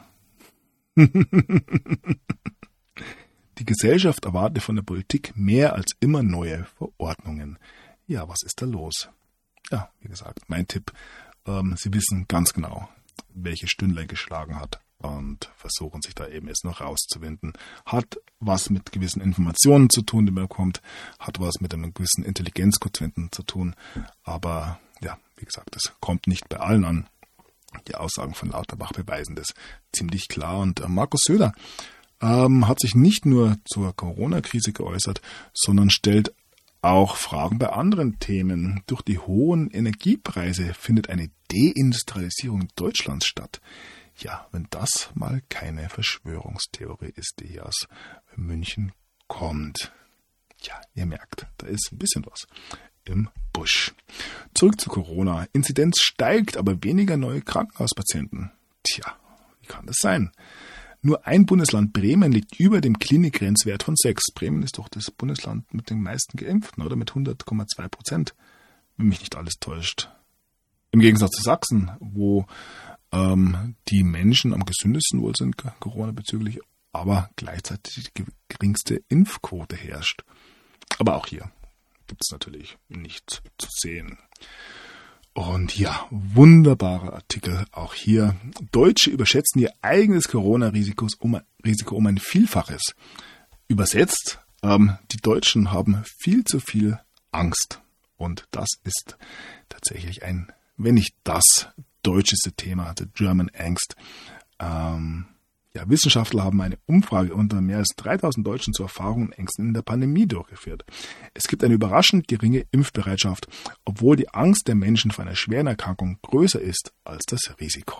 Die Gesellschaft erwartet von der Politik mehr als immer neue Verordnungen. Ja, was ist da los? Ja, wie gesagt, mein Tipp. Sie wissen ganz genau, welche Stündlein geschlagen hat und versuchen sich da eben jetzt noch rauszuwinden. Hat was mit gewissen Informationen zu tun, die man bekommt, hat was mit einem gewissen Intelligenzquotienten zu tun, aber ja, wie gesagt, das kommt nicht bei allen an. Die Aussagen von Lauterbach beweisen das ziemlich klar und Markus Söder hat sich nicht nur zur Corona-Krise geäußert, sondern stellt auch Fragen bei anderen Themen. Durch die hohen Energiepreise findet eine Deindustrialisierung Deutschlands statt. Ja, wenn das mal keine Verschwörungstheorie ist, die hier aus München kommt. Ja, ihr merkt, da ist ein bisschen was im Busch. Zurück zu Corona. Inzidenz steigt, aber weniger neue Krankenhauspatienten. Tja, wie kann das sein? Nur ein Bundesland, Bremen, liegt über dem Klinikgrenzwert von 6. Bremen ist doch das Bundesland mit den meisten Geimpften, oder? Mit 100,2%, wenn mich nicht alles täuscht. Im Gegensatz zu Sachsen, wo die Menschen am gesündesten wohl sind, Corona bezüglich, aber gleichzeitig die geringste Impfquote herrscht. Aber auch hier gibt es natürlich nichts zu sehen. Und ja, wunderbarer Artikel auch hier. Deutsche überschätzen ihr eigenes Corona-Risiko um ein Vielfaches. Übersetzt, die Deutschen haben viel zu viel Angst. Und das ist tatsächlich wenn nicht das deutscheste Thema, the German Angst. Wissenschaftler haben eine Umfrage unter mehr als 3000 Deutschen zu Erfahrungen und Ängsten in der Pandemie durchgeführt. Es gibt eine überraschend geringe Impfbereitschaft, obwohl die Angst der Menschen vor einer schweren Erkrankung größer ist als das Risiko.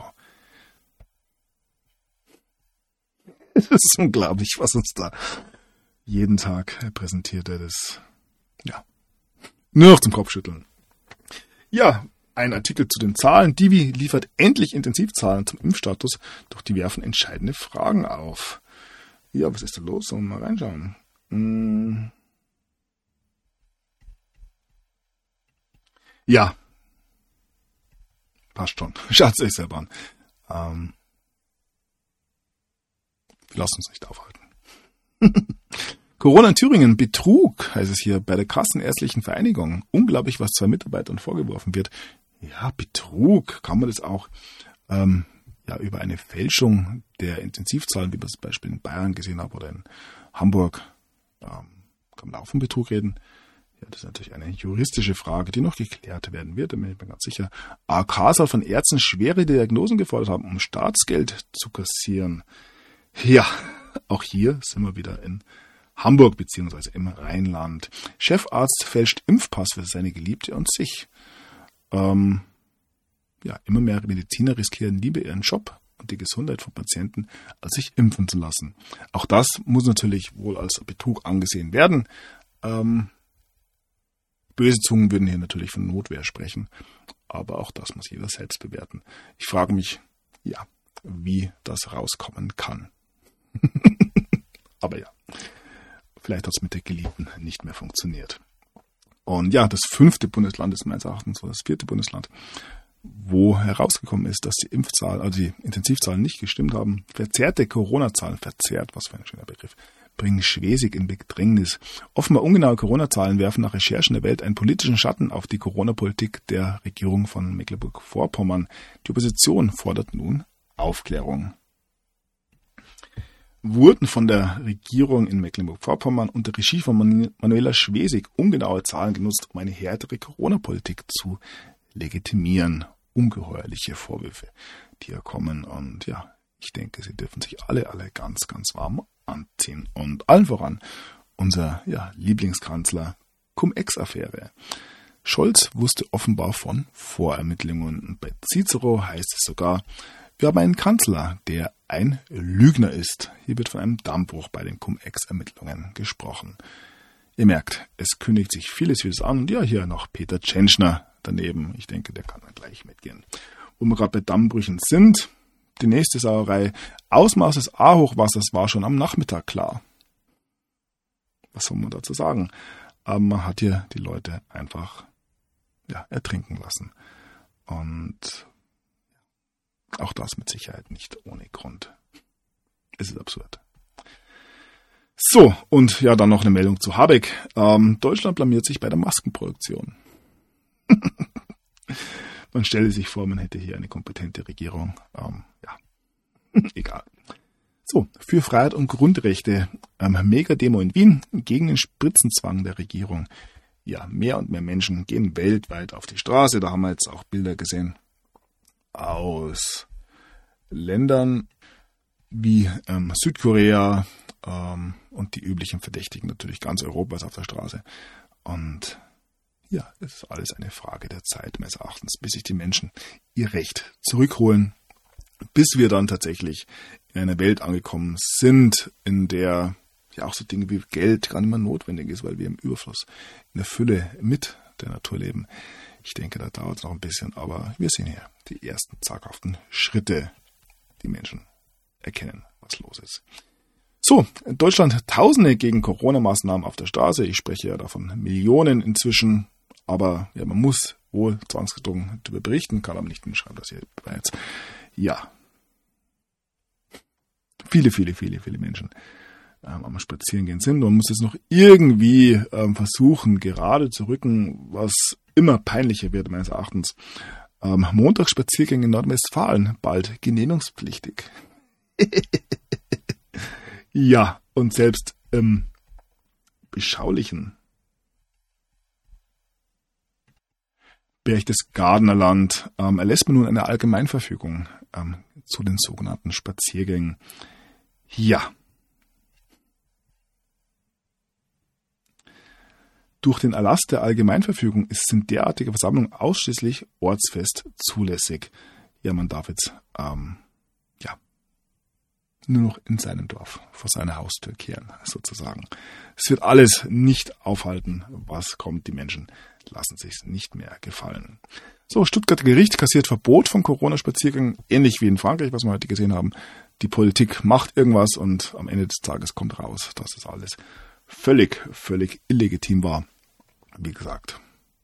Es ist unglaublich, was uns da jeden Tag präsentiert. Das ist, nur noch zum Kopfschütteln. Ja, ein Artikel zu den Zahlen. Divi liefert endlich Intensivzahlen zum Impfstatus, doch die werfen entscheidende Fragen auf. Ja, was ist da los? Sollen wir mal reinschauen? Ja, passt schon. Schaut euch selber an. Wir lassen uns nicht aufhalten. Corona in Thüringen, Betrug, heißt es hier bei der Kassenärztlichen Vereinigung. Unglaublich, was 2 Mitarbeitern vorgeworfen wird. Ja, Betrug, kann man das auch über eine Fälschung der Intensivzahlen, wie wir es zum Beispiel in Bayern gesehen haben oder in Hamburg, kann man auch von Betrug reden. Ja, das ist natürlich eine juristische Frage, die noch geklärt werden wird, da bin ich mir ganz sicher. AK soll von Ärzten schwere Diagnosen gefordert haben, um Staatsgeld zu kassieren. Ja, auch hier sind wir wieder in Hamburg bzw. im Rheinland. Chefarzt fälscht Impfpass für seine Geliebte und sich. Immer mehr Mediziner riskieren lieber ihren Job und die Gesundheit von Patienten, als sich impfen zu lassen. Auch das muss natürlich wohl als Betrug angesehen werden. Böse Zungen würden hier natürlich von Notwehr sprechen, aber auch das muss jeder selbst bewerten. Ich frage mich, wie das rauskommen kann. Aber vielleicht hat es mit der Geliebten nicht mehr funktioniert. Und das 5. Bundesland ist meines Erachtens das 4. Bundesland, wo herausgekommen ist, dass die Intensivzahlen nicht gestimmt haben. Verzerrte Corona-Zahlen, was für ein schöner Begriff, bringen Schwesig in Bedrängnis. Offenbar ungenaue Corona-Zahlen werfen nach Recherchen der Welt einen politischen Schatten auf die Corona-Politik der Regierung von Mecklenburg-Vorpommern. Die Opposition fordert nun Aufklärung. Wurden von der Regierung in Mecklenburg-Vorpommern unter Regie von Manuela Schwesig ungenaue Zahlen genutzt, um eine härtere Corona-Politik zu legitimieren. Ungeheuerliche Vorwürfe, die hier kommen. Und ich denke, sie dürfen sich alle ganz, ganz warm anziehen. Und allen voran unser Lieblingskanzler Cum-Ex-Affäre. Scholz wusste offenbar von Vorermittlungen. Und bei Cicero heißt es sogar, wir haben einen Kanzler, der ein Lügner ist. Hier wird von einem Dammbruch bei den Cum-Ex-Ermittlungen gesprochen. Ihr merkt, es kündigt sich vieles an. Und hier noch Peter Tschentschner daneben. Ich denke, der kann dann gleich mitgehen. Wo wir gerade bei Dammbrüchen sind, die nächste Sauerei. Ausmaß des A-Hochwassers war schon am Nachmittag klar. Was soll man dazu sagen? Man hat hier die Leute einfach ertrinken lassen. Und auch das mit Sicherheit nicht ohne Grund. Es ist absurd. So, und dann noch eine Meldung zu Habeck. Deutschland blamiert sich bei der Maskenproduktion. Man stelle sich vor, man hätte hier eine kompetente Regierung. Egal. So, für Freiheit und Grundrechte. Mega-Demo in Wien gegen den Spritzenzwang der Regierung. Ja, mehr und mehr Menschen gehen weltweit auf die Straße. Da haben wir jetzt auch Bilder gesehen aus Ländern wie Südkorea und die üblichen Verdächtigen, natürlich ganz Europa ist auf der Straße. Und es ist alles eine Frage der Zeit, meines Erachtens, bis sich die Menschen ihr Recht zurückholen, bis wir dann tatsächlich in einer Welt angekommen sind, in der auch so Dinge wie Geld gar nicht mehr notwendig ist, weil wir im Überfluss, in der Fülle mit der Natur leben. Ich denke, da dauert es noch ein bisschen, aber wir sehen hier die ersten zaghaften Schritte. Die Menschen erkennen, was los ist. So, in Deutschland Tausende gegen Corona-Maßnahmen auf der Straße. Ich spreche davon Millionen inzwischen, aber man muss wohl zwangsgedrungen darüber berichten, kann aber nicht hinschreiben, dass hier bereits viele Menschen am Spazierengehen sind. Man muss es noch irgendwie versuchen, gerade zu rücken, was immer peinlicher wird, meines Erachtens. Montagsspaziergänge in Nordrhein-Westfalen, bald genehmigungspflichtig. Ja, und selbst im beschaulichen Berchtesgadener erlässt man nun eine Allgemeinverfügung zu den sogenannten Spaziergängen. Ja. Durch den Erlass der Allgemeinverfügung sind derartige Versammlungen ausschließlich ortsfest zulässig. Ja, man darf jetzt nur noch in seinem Dorf vor seiner Haustür kehren, sozusagen. Es wird alles nicht aufhalten, was kommt. Die Menschen lassen sich's nicht mehr gefallen. So, Stuttgarter Gericht kassiert Verbot von Corona-Spaziergängen, ähnlich wie in Frankreich, was wir heute gesehen haben. Die Politik macht irgendwas und am Ende des Tages kommt raus, dass das alles völlig illegitim war. Wie gesagt,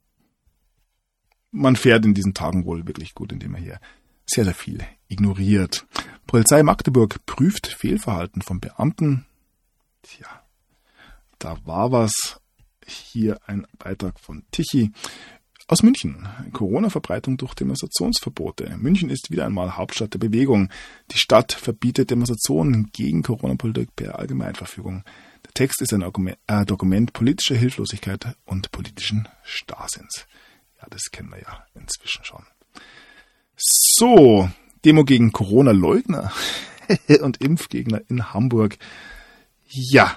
man fährt in diesen Tagen wohl wirklich gut, indem man hier sehr, sehr viel ignoriert. Polizei Magdeburg prüft Fehlverhalten von Beamten. Tja, da war was. Hier ein Beitrag von Tichy aus München. Corona-Verbreitung durch Demonstrationsverbote. München ist wieder einmal Hauptstadt der Bewegung. Die Stadt verbietet Demonstrationen gegen Corona-Politik per Allgemeinverfügung. Der Text ist ein Dokument politischer Hilflosigkeit und politischen Starrsinns. Ja, das kennen wir ja inzwischen schon. So, Demo gegen Corona-Leugner und Impfgegner in Hamburg. Ja.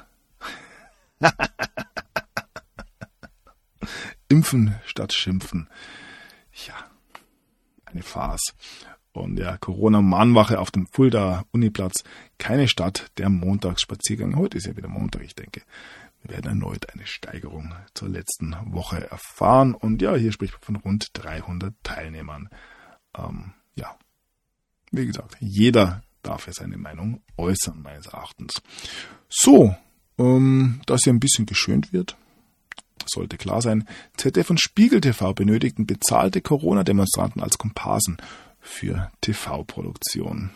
Impfen statt Schimpfen. Ja, eine Farce. Und ja, Corona-Mahnwache auf dem Fulda-Uniplatz. Keine Stadt der Montagsspaziergang. Heute ist ja wieder Montag, ich denke. Wir werden erneut eine Steigerung zur letzten Woche erfahren. Und ja, hier spricht man von rund 300 Teilnehmern. Ja, wie gesagt, jeder darf ja seine Meinung äußern, meines Erachtens. So, dass hier ein bisschen geschönt wird, sollte klar sein. ZDF und Spiegel TV benötigten bezahlte Corona-Demonstranten als Komparsen für TV-Produktion.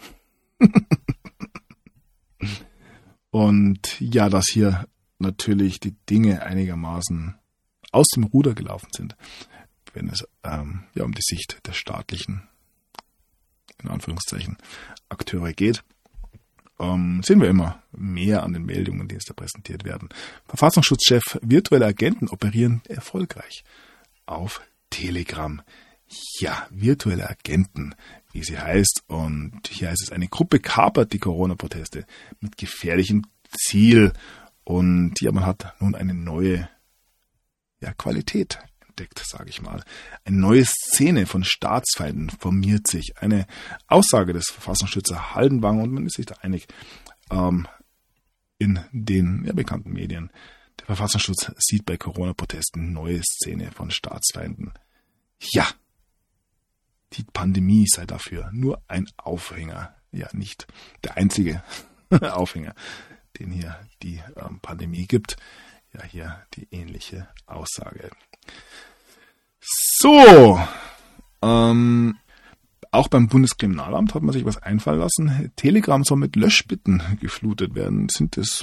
Und ja, dass hier natürlich die Dinge einigermaßen aus dem Ruder gelaufen sind, wenn es um die Sicht der staatlichen, in Anführungszeichen, Akteure geht, sehen wir immer mehr an den Meldungen, die uns da präsentiert werden. Verfassungsschutzchef, virtuelle Agenten operieren erfolgreich auf Telegram. Ja, virtuelle Agenten, wie sie heißt. Und hier heißt es, eine Gruppe kapert die Corona-Proteste mit gefährlichem Ziel. Und ja, man hat nun eine neue Qualität entdeckt, sage ich mal. Eine neue Szene von Staatsfeinden formiert sich. Eine Aussage des Verfassungsschützer Haldenwang, und man ist sich da einig, in den bekannten Medien. Der Verfassungsschutz sieht bei Corona-Protesten neue Szene von Staatsfeinden. Ja, die Pandemie sei dafür nur ein Aufhänger. Ja, nicht der einzige Aufhänger, den hier die Pandemie gibt. Ja, hier die ähnliche Aussage. So, auch beim Bundeskriminalamt hat man sich was einfallen lassen. Telegram soll mit Löschbitten geflutet werden. Sind es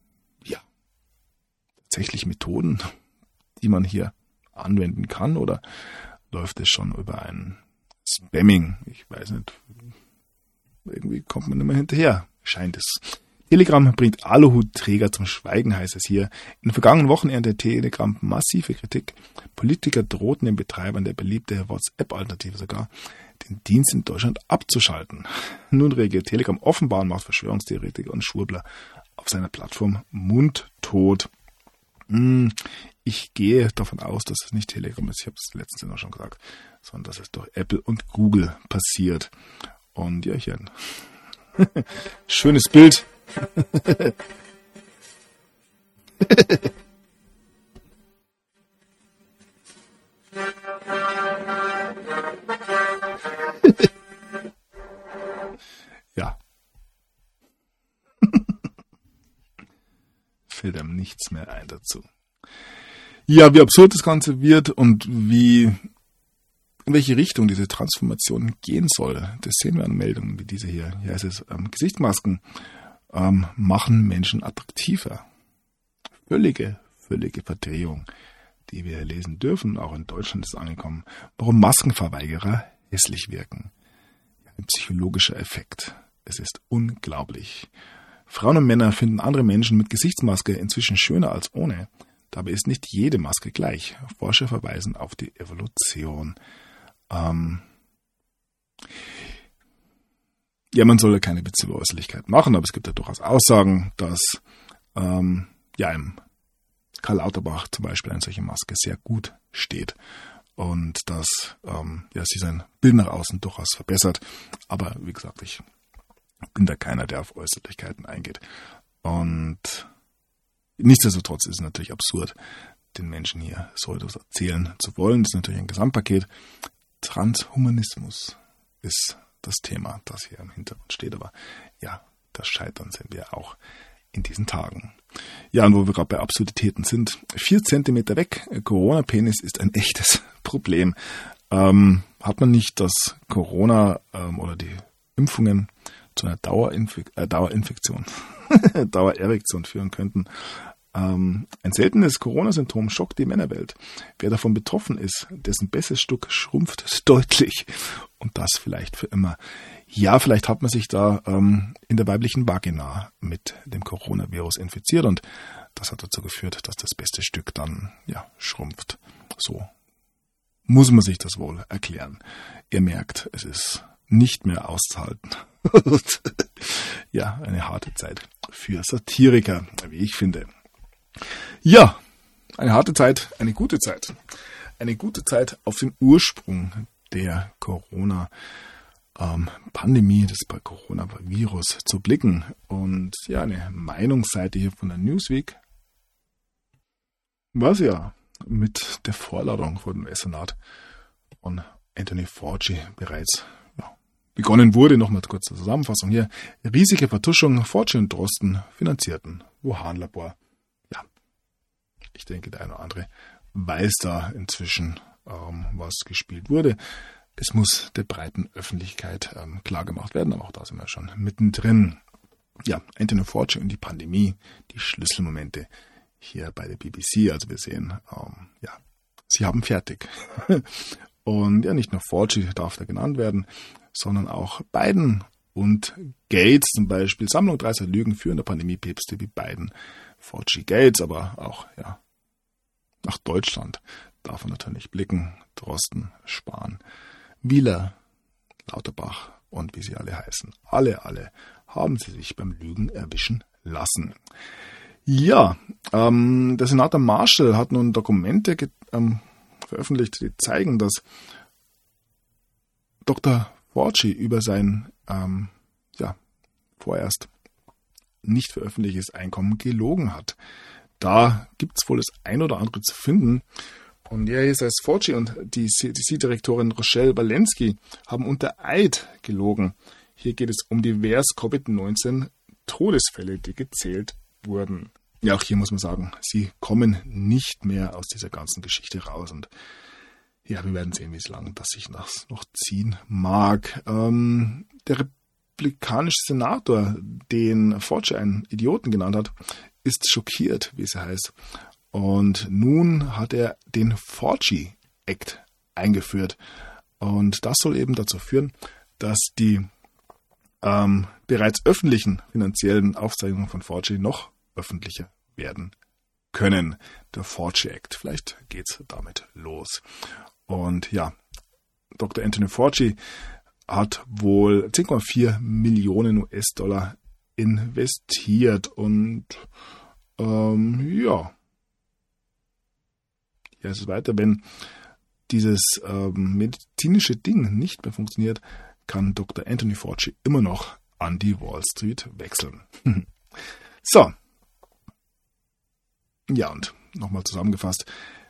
tatsächlich Methoden, die man hier anwenden kann, oder läuft es schon über ein Spamming? Ich weiß nicht. Irgendwie kommt man nicht mehr hinterher, scheint es. Telegram bringt Aluhutträger zum Schweigen, heißt es hier. In den vergangenen Wochen ernte Telegram massive Kritik. Politiker drohten den Betreibern der beliebten WhatsApp-Alternative sogar, den Dienst in Deutschland abzuschalten. Nun reagiert Telegram offenbar und macht Verschwörungstheoretiker und Schwurbler auf seiner Plattform mundtot. Ich gehe davon aus, dass es nicht Telegram ist, ich habe es letztens noch schon gesagt, sondern dass es durch Apple und Google passiert. Und ja, hier ein schönes Bild. Ja. Fällt einem nichts mehr ein dazu. Ja, wie absurd das Ganze wird und in welche Richtung diese Transformation gehen soll, das sehen wir an Meldungen wie diese hier. Hier heißt es, Gesichtsmasken machen Menschen attraktiver. Völlige Verdrehung die wir lesen dürfen, auch in Deutschland ist angekommen, warum Maskenverweigerer hässlich wirken. Ein psychologischer Effekt. Es ist unglaublich. Frauen und Männer finden andere Menschen mit Gesichtsmaske inzwischen schöner als ohne. Dabei ist nicht jede Maske gleich. Forscher verweisen auf die Evolution. Ja, man soll ja keine Witze über Äußerlichkeit machen, aber es gibt ja durchaus Aussagen, dass im Karl Lauterbach zum Beispiel eine solche Maske sehr gut steht und dass sie sein Bild nach außen durchaus verbessert. Aber wie gesagt, ich bin da keiner, der auf Äußerlichkeiten eingeht. Und nichtsdestotrotz ist es natürlich absurd, den Menschen hier so etwas erzählen zu wollen. Das ist natürlich ein Gesamtpaket. Transhumanismus ist das Thema, das hier im Hintergrund steht. Aber ja, das Scheitern sehen wir auch in diesen Tagen. Ja, und wo wir gerade bei Absurditäten sind, 4 Zentimeter weg, Corona-Penis ist ein echtes Problem. Hat man nicht, dass Corona oder die Impfungen zu einer Dauererektion führen könnten? Ein seltenes Corona-Symptom schockt die Männerwelt. Wer davon betroffen ist, dessen bestes Stück schrumpft deutlich. Und das vielleicht für immer. Ja, vielleicht hat man sich da in der weiblichen Vagina mit dem Coronavirus infiziert und das hat dazu geführt, dass das beste Stück dann schrumpft. So muss man sich das wohl erklären. Ihr merkt, es ist nicht mehr auszuhalten. Ja, eine harte Zeit für Satiriker, wie ich finde. Ja, eine harte Zeit, eine gute Zeit. Eine gute Zeit auf den Ursprung der Corona-Pandemie, des Coronavirus zu blicken. Und ja, eine Meinungsseite hier von der Newsweek, was ja mit der Vorladung vor dem US-Senat von Anthony Fauci bereits begonnen wurde. Nochmal kurz zur Zusammenfassung hier. Riesige Vertuschung, Fauci und Drosten finanzierten Wuhan-Labor. Ja, ich denke, der eine oder andere weiß da inzwischen, was gespielt wurde. Es muss der breiten Öffentlichkeit klar gemacht werden, aber auch da sind wir schon mittendrin. Ja, Anthony Fauci und die Pandemie, die Schlüsselmomente hier bei der BBC. Also wir sehen, sie haben fertig. Und ja, nicht nur Fauci darf da genannt werden, sondern auch Biden und Gates zum Beispiel. Sammlung 30 Lügen führender Pandemie-Päpste wie Biden, Fauci, Gates, aber auch nach Deutschland darf man natürlich blicken. Drosten, Spahn, Wieler, Lauterbach und wie sie alle heißen. Alle haben sie sich beim Lügen erwischen lassen. Ja, der Senator Marshall hat nun Dokumente veröffentlicht, die zeigen, dass Dr. Fauci über sein vorerst nicht veröffentlichtes Einkommen gelogen hat. Da gibt es wohl das ein oder andere zu finden. Und ja, hier heißt Fauci und die CDC-Direktorin Rochelle Walensky haben unter Eid gelogen. Hier geht es um divers Covid-19-Todesfälle, die gezählt wurden. Ja, auch hier muss man sagen, sie kommen nicht mehr aus dieser ganzen Geschichte raus. Und ja, wir werden sehen, wie es lange das sich noch ziehen mag. Der republikanische Senator, den Fauci einen Idioten genannt hat, ist schockiert, wie es heißt. Und nun hat er den Fauci Act eingeführt. Und das soll eben dazu führen, dass die bereits öffentlichen finanziellen Aufzeichnungen von Fauci noch öffentlicher werden können. Der Fauci Act. Vielleicht geht's damit los. Und ja, Dr. Anthony Fauci hat wohl 10,4 Millionen US-Dollar investiert und hier ist es weiter, wenn dieses medizinische Ding nicht mehr funktioniert, kann Dr. Anthony Fauci immer noch an die Wall Street wechseln. So. Ja, und nochmal zusammengefasst.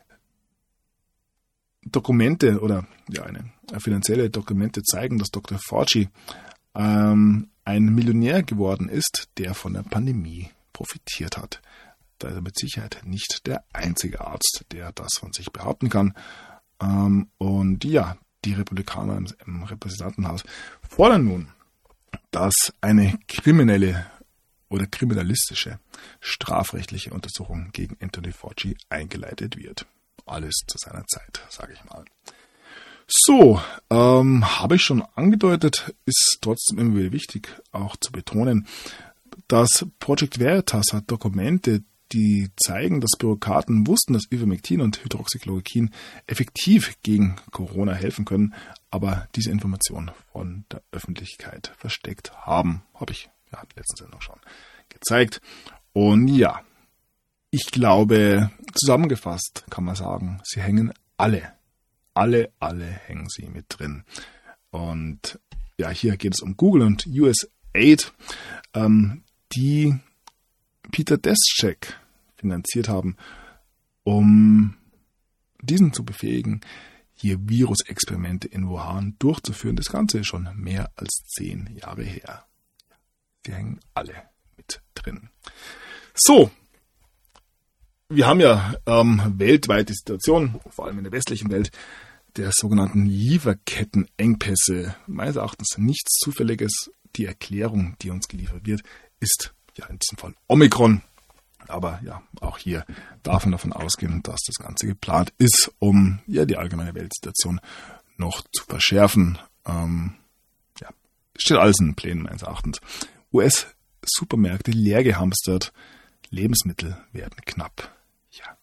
Dokumente oder eine finanzielle Dokumente zeigen, dass Dr. Fauci ein Millionär geworden ist, der von der Pandemie profitiert hat. Da ist er mit Sicherheit nicht der einzige Arzt, der das von sich behaupten kann. Und ja, die Republikaner im Repräsentantenhaus fordern nun, dass eine kriminelle oder kriminalistische strafrechtliche Untersuchung gegen Anthony Fauci eingeleitet wird. alles zu seiner Zeit, sage ich mal. So, habe ich schon angedeutet, ist trotzdem immer wieder wichtig, auch zu betonen, dass Project Veritas hat Dokumente, die zeigen, dass Bürokraten wussten, dass Ivermectin und Hydroxychloroquin effektiv gegen Corona helfen können, aber diese Information von der Öffentlichkeit versteckt haben. Habe ich ja in der letzten Sendung schon gezeigt. Und ja, ich glaube, zusammengefasst kann man sagen, sie hängen alle hängen sie mit drin. Und ja, hier geht es um Google und USAID, die Peter Daszak finanziert haben, um diesen zu befähigen, hier Virusexperimente in Wuhan durchzuführen. Das Ganze ist schon mehr als 10 Jahre her. Die hängen alle mit drin. So, wir haben ja weltweit die Situation, vor allem in der westlichen Welt, der sogenannten Lieferkettenengpässe. Meines Erachtens nichts Zufälliges. Die Erklärung, die uns geliefert wird, ist ja in diesem Fall Omikron. Aber ja, auch hier darf man davon ausgehen, dass das Ganze geplant ist, um ja die allgemeine Weltsituation noch zu verschärfen. Ja, steht alles in den Plänen meines Erachtens. US-Supermärkte leer gehamstert, Lebensmittel werden knapp. Ja.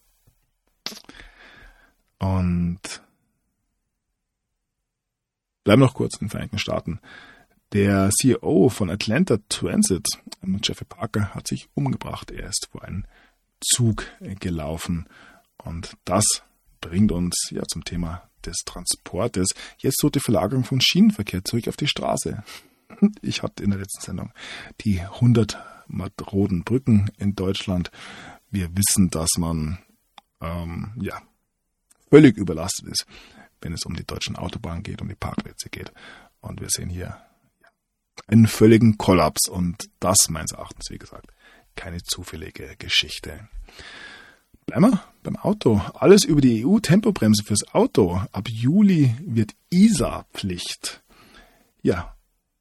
Und bleiben noch kurz in den Vereinigten Staaten. Der CEO von Atlanta Transit, Jeffrey Parker, hat sich umgebracht. Er ist vor einen Zug gelaufen. Und das bringt uns ja zum Thema des Transportes. Jetzt so die Verlagerung von Schienenverkehr zurück auf die Straße. Ich hatte in der letzten Sendung die 100 maroden Brücken in Deutschland. Wir wissen, dass man völlig überlastet ist, wenn es um die deutschen Autobahnen geht, um die Parkplätze geht. Und wir sehen hier einen völligen Kollaps. Und das meines Erachtens, wie gesagt, keine zufällige Geschichte. Bleiben wir beim Auto. Alles über die EU-Tempobremse fürs Auto. Ab Juli wird ISA-Pflicht. Ja.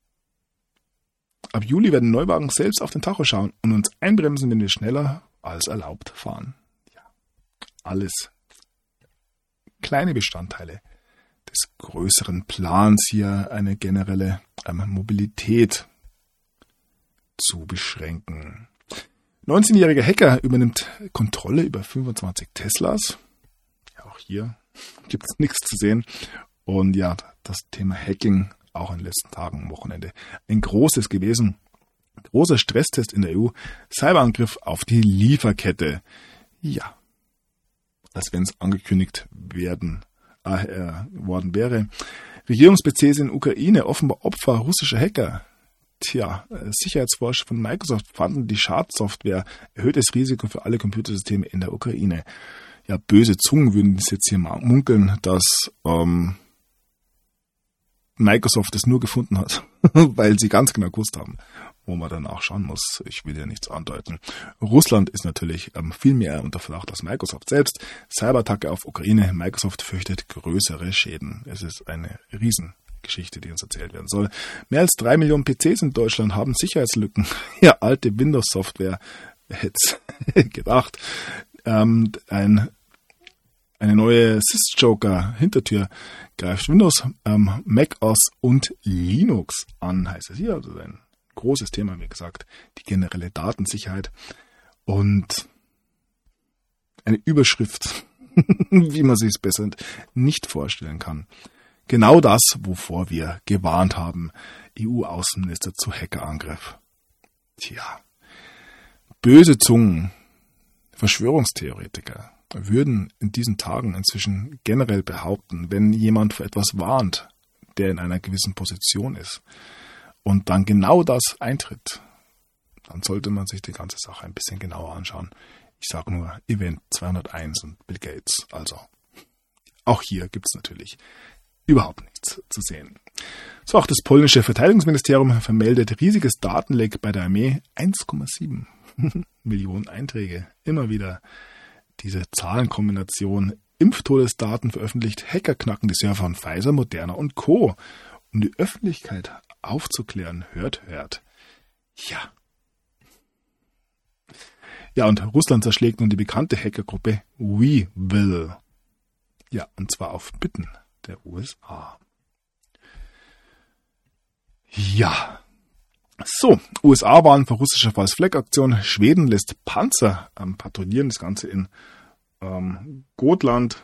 Ab Juli werden Neuwagen selbst auf den Tacho schauen und uns einbremsen, wenn wir schneller als erlaubt fahren. Ja. Alles kleine Bestandteile des größeren Plans, hier eine generelle Mobilität zu beschränken. 19-jähriger Hacker übernimmt Kontrolle über 25 Teslas. Ja, auch hier gibt es nichts zu sehen. Und ja, das Thema Hacking auch in den letzten Tagen, am Wochenende, ein großes gewesen. Großer Stresstest in der EU. Cyberangriff auf die Lieferkette. Ja, als wenn es angekündigt worden wäre. Regierungs-PCs in Ukraine offenbar Opfer russischer Hacker. Tja, Sicherheitsforscher von Microsoft fanden die Schadsoftware erhöhtes Risiko für alle Computersysteme in der Ukraine. Ja, böse Zungen würden das jetzt hier munkeln, dass Microsoft es nur gefunden hat, weil sie ganz genau gewusst haben, wo man dann auch schauen muss. Ich will ja nichts andeuten. Russland ist natürlich viel mehr unter Verdacht als Microsoft selbst. Cyberattacke auf Ukraine. Microsoft fürchtet größere Schäden. Es ist eine Riesengeschichte, die uns erzählt werden soll. Mehr als 3 Millionen PCs in Deutschland haben Sicherheitslücken. Ja, alte Windows-Software, hätte es gedacht. Eine neue Sysjoker-Hintertür greift Windows, Mac OS und Linux an, heißt es hier. Also ein großes Thema, wie gesagt, die generelle Datensicherheit und eine Überschrift, wie man sich es besser nicht vorstellen kann. Genau das, wovor wir gewarnt haben. EU-Außenminister zu Hackerangriff. Tja, böse Zungen, Verschwörungstheoretiker würden in diesen Tagen inzwischen generell behaupten, wenn jemand vor etwas warnt, der in einer gewissen Position ist und dann genau das eintritt, dann sollte man sich die ganze Sache ein bisschen genauer anschauen. Ich sage nur Event 201 und Bill Gates. Also auch hier gibt es natürlich überhaupt nichts zu sehen. So, auch das polnische Verteidigungsministerium vermeldet riesiges Datenleck bei der Armee. 1,7 Millionen Einträge. Immer wieder diese Zahlenkombination. Impftodesdaten veröffentlicht. Hacker knacken die Server von Pfizer, Moderna und Co. Um die Öffentlichkeit aufzuklären. Hört. Ja. Ja, und Russland zerschlägt nun die bekannte Hackergruppe Weevil. Ja, und zwar auf Bitten der USA. Ja, so, USA waren vor russischer False-Flag-Aktion. Schweden lässt Panzer patrouillieren, das Ganze in Gotland.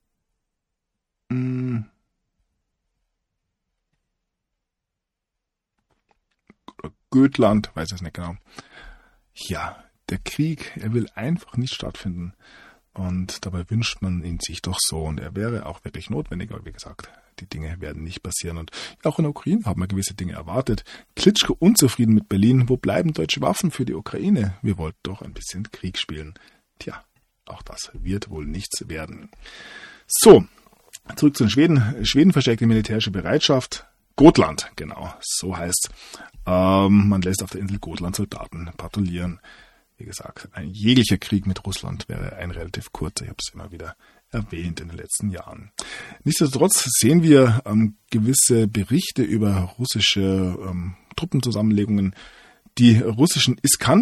Götland, weiß ich es nicht genau. Ja, der Krieg, er will einfach nicht stattfinden. Und dabei wünscht man ihn sich doch so. Und er wäre auch wirklich notwendig. Aber wie gesagt, die Dinge werden nicht passieren. Und auch in der Ukraine haben wir gewisse Dinge erwartet. Klitschko unzufrieden mit Berlin. Wo bleiben deutsche Waffen für die Ukraine? Wir wollten doch ein bisschen Krieg spielen. Tja, auch das wird wohl nichts werden. So, zurück zu den Schweden. Schweden verstärkt die militärische Bereitschaft. Gotland, genau, so heißt. Man lässt auf der Insel Gotland Soldaten patrouillieren. Wie gesagt, ein jeglicher Krieg mit Russland wäre ein relativ kurzer. Ich habe es immer wieder erwähnt in den letzten Jahren. Nichtsdestotrotz sehen wir gewisse Berichte über russische Truppenzusammenlegungen. Die russischen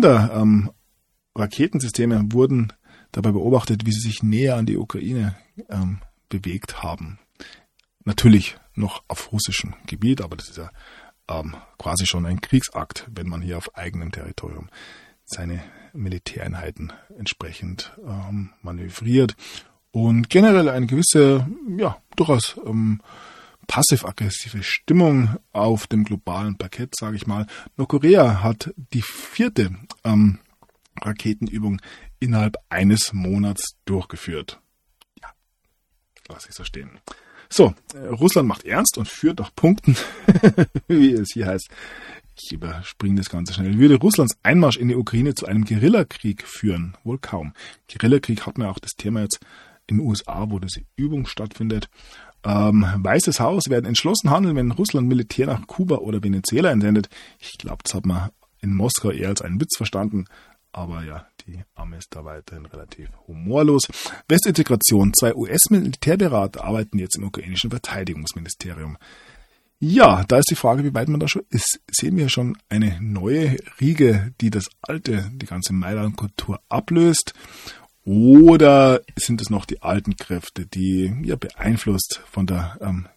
Iskander-Raketensysteme wurden dabei beobachtet, wie sie sich näher an die Ukraine bewegt haben. Natürlich noch auf russischem Gebiet, aber das ist ja quasi schon ein Kriegsakt, wenn man hier auf eigenem Territorium seine Militäreinheiten entsprechend manövriert und generell eine gewisse, ja, durchaus passiv-aggressive Stimmung auf dem globalen Parkett, sage ich mal. Nordkorea hat die 4. Raketenübung innerhalb eines Monats durchgeführt. Ja, lasse ich so stehen. So, Russland macht ernst und führt nach Punkten, wie es hier heißt. Ich überspringe das Ganze schnell. Würde Russlands Einmarsch in die Ukraine zu einem Guerillakrieg führen? Wohl kaum. Guerillakrieg hat man auch das Thema jetzt in den USA, wo diese Übung stattfindet. Weißes Haus werden entschlossen handeln, wenn Russland Militär nach Kuba oder Venezuela entsendet. Ich glaube, das hat man in Moskau eher als einen Witz verstanden. Aber ja, die Armee ist da weiterhin relativ humorlos. Westintegration. 2 US-Militärberater arbeiten jetzt im ukrainischen Verteidigungsministerium. Ja, da ist die Frage, wie weit man da schon ist. Sehen wir schon eine neue Riege, die die ganze Maidan-Kultur ablöst? Oder sind es noch die alten Kräfte, die ja beeinflusst von der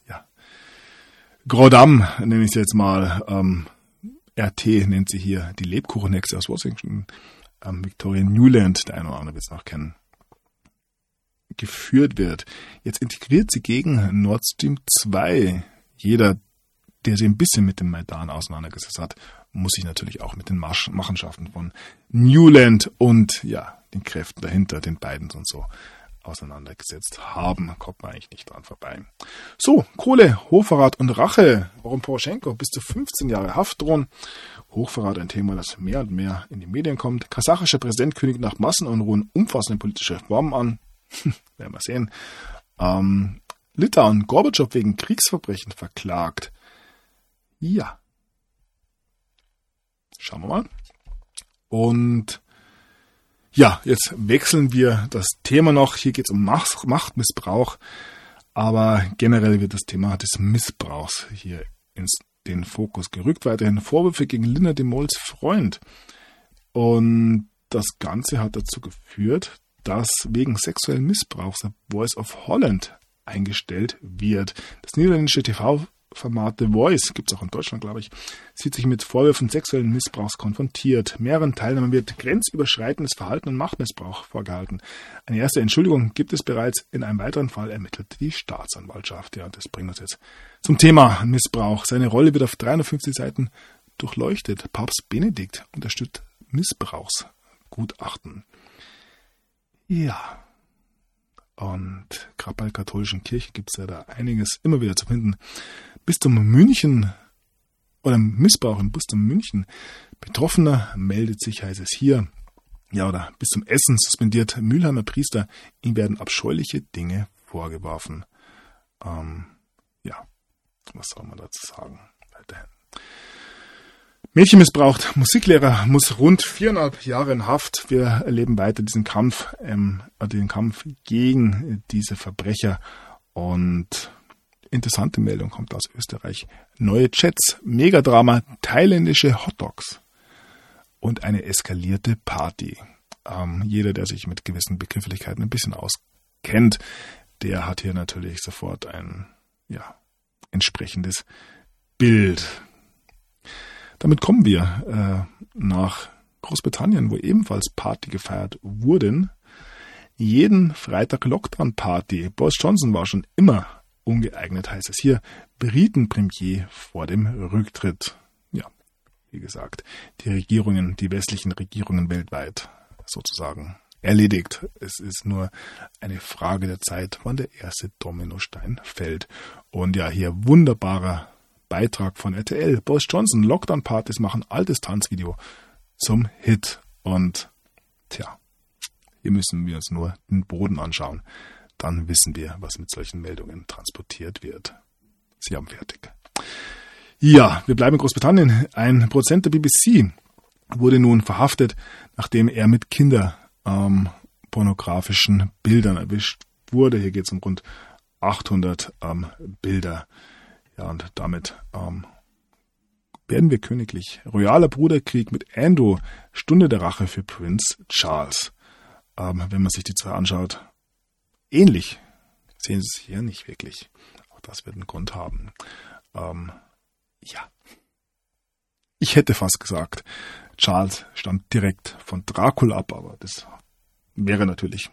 Grodam, nenne ich es jetzt mal, RT nennt sie hier die Lebkuchenhexe aus Washington, Victoria Nuland, der eine oder andere wird es noch kennen, geführt wird. Jetzt integriert sie gegen Nord Stream 2. Jeder, der sich ein bisschen mit dem Maidan auseinandergesetzt hat, muss sich natürlich auch mit den Machenschaften von Nuland und ja, den Kräften dahinter, den beiden und so auseinandergesetzt haben. Kommt man eigentlich nicht dran vorbei. So, Kohle, Hochverrat und Rache. Warum Poroschenko bis zu 15 Jahre Haft drohen? Hochverrat, ein Thema, das mehr und mehr in die Medien kommt. Kasachischer Präsident kündigt nach Massenunruhen umfassende politische Reformen an. Werden wir sehen. Litauen, Gorbatschow wegen Kriegsverbrechen verklagt. Ja. Schauen wir mal. Und ja, jetzt wechseln wir das Thema noch. Hier geht es um Machtmissbrauch. Aber generell wird das Thema des Missbrauchs hier in den Fokus gerückt. Weiterhin Vorwürfe gegen Linda de Mols Freund. Und das Ganze hat dazu geführt, dass wegen sexuellen Missbrauchs der Voice of Holland eingestellt wird. Das niederländische TV-Format The Voice, gibt es auch in Deutschland, glaube ich, sieht sich mit Vorwürfen sexuellen Missbrauchs konfrontiert. Mehreren Teilnehmern wird grenzüberschreitendes Verhalten und Machtmissbrauch vorgehalten. Eine erste Entschuldigung gibt es bereits. In einem weiteren Fall ermittelt die Staatsanwaltschaft. Ja, das bringt uns jetzt zum Thema Missbrauch. Seine Rolle wird auf 350 Seiten durchleuchtet. Papst Benedikt unterstützt Missbrauchsgutachten. Ja. Und gerade bei der katholischen Kirche gibt es ja da einiges immer wieder zu finden. Bistum München oder Missbrauch im Bistum München. Betroffener meldet sich, heißt es hier. Ja, oder Bistum Essen suspendiert Mülheimer Priester. Ihm werden abscheuliche Dinge vorgeworfen. Ja, was soll man dazu sagen? Weiterhin. Mädchen missbraucht, Musiklehrer muss rund 4,5 Jahre in Haft. Wir erleben weiter den Kampf gegen diese Verbrecher. Und interessante Meldung kommt aus Österreich. Neue Chats, Megadrama, thailändische Hotdogs und eine eskalierte Party. Jeder, der sich mit gewissen Begrifflichkeiten ein bisschen auskennt, der hat hier natürlich sofort ein entsprechendes Bild. Damit kommen wir nach Großbritannien, wo ebenfalls Party gefeiert wurden. Jeden Freitag Lockdown-Party. Boris Johnson war schon immer ungeeignet, heißt es hier. Briten-Premier vor dem Rücktritt. Ja, wie gesagt, die westlichen Regierungen weltweit sozusagen erledigt. Es ist nur eine Frage der Zeit, wann der erste Dominostein fällt. Und ja, hier wunderbarer Beitrag von RTL. Boris Johnson, Lockdown-Partys machen altes Tanzvideo zum Hit. Und tja, hier müssen wir uns nur den Boden anschauen. Dann wissen wir, was mit solchen Meldungen transportiert wird. Sie haben fertig. Ja, wir bleiben in Großbritannien. Ein Produzent der BBC wurde nun verhaftet, nachdem er mit kinderpornografischen Bildern erwischt wurde. Hier geht es um rund 800 Bilder. Ja, und damit werden wir königlich. Royaler Bruderkrieg mit Andrew, Stunde der Rache für Prinz Charles. Wenn man sich die zwei anschaut, ähnlich sehen sie es hier nicht wirklich. Auch das wird einen Grund haben. Ja. Ich hätte fast gesagt, Charles stammt direkt von Dracula ab, aber das wäre natürlich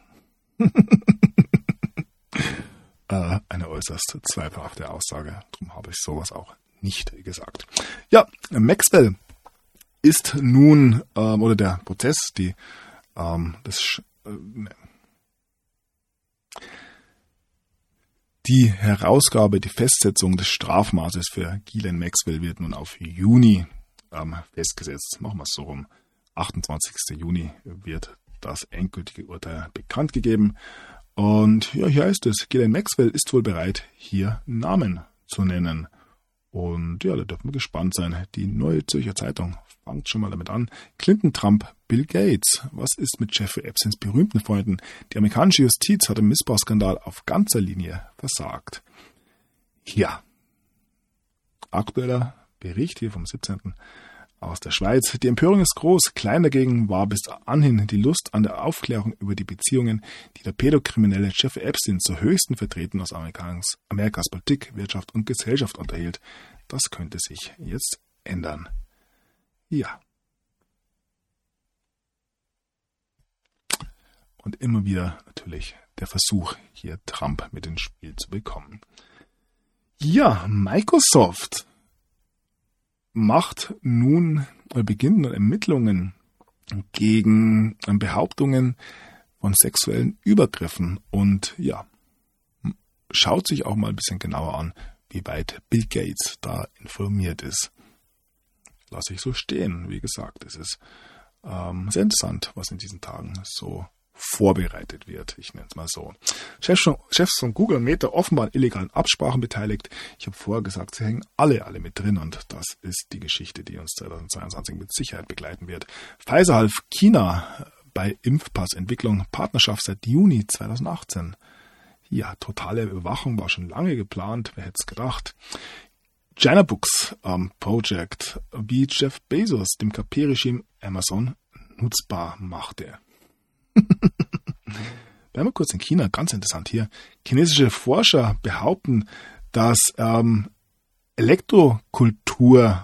eine äußerst zweifelhafte Aussage. Darum habe ich sowas auch nicht gesagt. Ja, Maxwell ist nun, oder der Prozess, die Herausgabe, die Festsetzung des Strafmaßes für Ghislaine Maxwell wird nun auf Juni festgesetzt. Machen wir es so rum. 28. Juni wird das endgültige Urteil bekannt gegeben. Und ja, hier heißt es, Ghislaine Maxwell ist wohl bereit, hier Namen zu nennen. Und ja, da dürfen wir gespannt sein. Die Neue Zürcher Zeitung fängt schon mal damit an. Clinton, Trump, Bill Gates. Was ist mit Jeffrey Epsteins berühmten Freunden? Die amerikanische Justiz hat im Missbrauchsskandal auf ganzer Linie versagt. Ja, aktueller Bericht hier vom 17. aus der Schweiz. Die Empörung ist groß. Klein dagegen war bis anhin die Lust an der Aufklärung über die Beziehungen, die der Pädokriminelle Jeffrey Epstein zu höchsten Vertretern aus Amerikas Politik, Wirtschaft und Gesellschaft unterhielt. Das könnte sich jetzt ändern. Ja. Und immer wieder natürlich der Versuch, hier Trump mit ins Spiel zu bekommen. Ja, Microsoft beginnt Ermittlungen gegen Behauptungen von sexuellen Übergriffen und ja, schaut sich auch mal ein bisschen genauer an, wie weit Bill Gates da informiert ist. Lasse ich so stehen. Wie gesagt, es ist sehr interessant, was in diesen Tagen so vorbereitet wird. Ich nenne es mal so. Chefs von Google und Meta offenbar an illegalen Absprachen beteiligt. Ich habe vorher gesagt, sie hängen alle mit drin und das ist die Geschichte, die uns 2022 mit Sicherheit begleiten wird. Pfizer half China bei Impfpassentwicklung, Partnerschaft seit Juni 2018. Ja, totale Überwachung war schon lange geplant, wer hätte es gedacht. China Books Project, wie Jeff Bezos dem KP-Regime Amazon nutzbar machte. Bleiben wir kurz in China, ganz interessant hier. Chinesische Forscher behaupten, dass Elektrokultur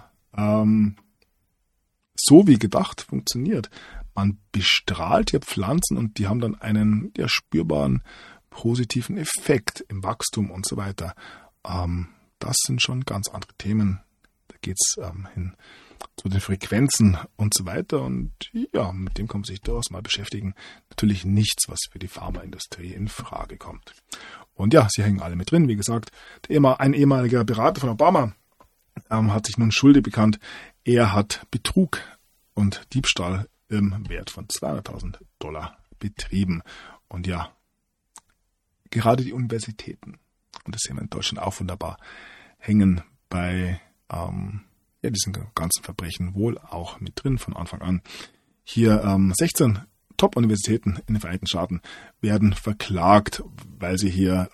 so wie gedacht funktioniert. Man bestrahlt hier Pflanzen und die haben dann einen spürbaren positiven Effekt im Wachstum und so weiter. Das sind schon ganz andere Themen. Da geht es hin zu den Frequenzen und so weiter. Und ja, mit dem kann man sich durchaus mal beschäftigen. Natürlich nichts, was für die Pharmaindustrie in Frage kommt. Und ja, sie hängen alle mit drin. Wie gesagt, ein ehemaliger Berater von Obama hat sich nun schuldig bekannt. Er hat Betrug und Diebstahl im Wert von $200.000 betrieben. Und ja, gerade die Universitäten, und das sehen wir in Deutschland auch wunderbar, hängen bei diesen ganzen Verbrechen wohl auch mit drin von Anfang an. Hier 16 Top-Universitäten in den Vereinigten Staaten werden verklagt, weil sie hier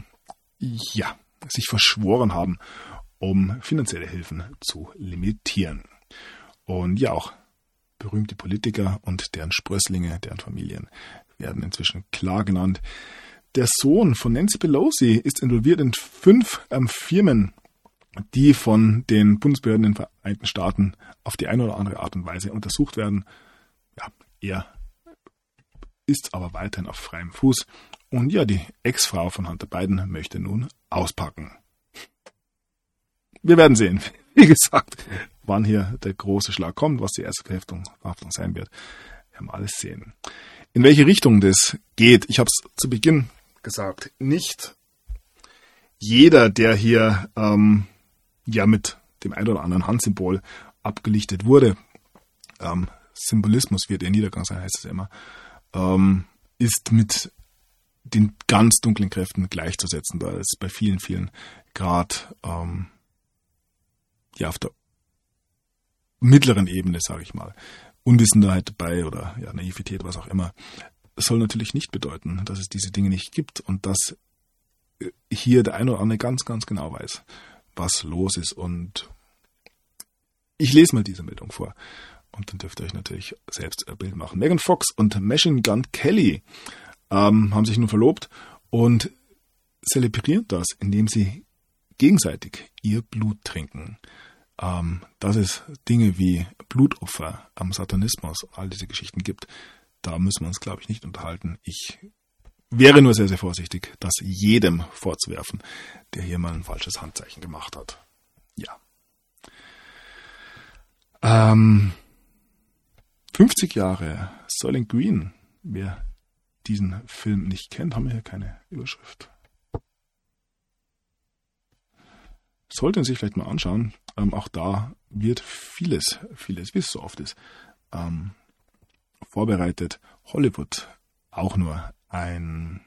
sich verschworen haben, um finanzielle Hilfen zu limitieren. Und ja, auch berühmte Politiker und deren Sprösslinge, deren Familien werden inzwischen klar genannt. Der Sohn von Nancy Pelosi ist involviert in 5 Firmen, die von den Bundesbehörden in den Vereinigten Staaten auf die eine oder andere Art und Weise untersucht werden. Ja, er ist aber weiterhin auf freiem Fuß. Und ja, die Ex-Frau von Hunter Biden möchte nun auspacken. Wir werden sehen, wie gesagt, wann hier der große Schlag kommt, was die erste Verhaftung sein wird. Wir werden alles sehen. In welche Richtung das geht, ich habe es zu Beginn gesagt, nicht jeder, der hier mit dem ein oder anderen Handsymbol abgelichtet wurde, Symbolismus wird ihr Niedergang sein, heißt es immer, ist mit den ganz dunklen Kräften gleichzusetzen. Da ist bei vielen, vielen gerade auf der mittleren Ebene, sage ich mal, Unwissenheit dabei oder Naivität, was auch immer. Das soll natürlich nicht bedeuten, dass es diese Dinge nicht gibt und dass hier der eine oder andere ganz, ganz genau weiß, was los ist. Und ich lese mal diese Meldung vor. Und dann dürft ihr euch natürlich selbst ein Bild machen. Megan Fox und Machine Gun Kelly haben sich nun verlobt und zelebrieren das, indem sie gegenseitig ihr Blut trinken. Dass es Dinge wie Blutopfer am Satanismus, all diese Geschichten gibt, da müssen wir uns, glaube ich, nicht unterhalten. Ich wäre nur sehr, sehr vorsichtig, das jedem vorzuwerfen, der hier mal ein falsches Handzeichen gemacht hat. Ja. 50 Jahre Soylent Green. Wer diesen Film nicht kennt, haben wir hier keine Überschrift. Sollte sich vielleicht mal anschauen. Auch da wird vieles, wie es so oft ist, vorbereitet. Hollywood auch nur ein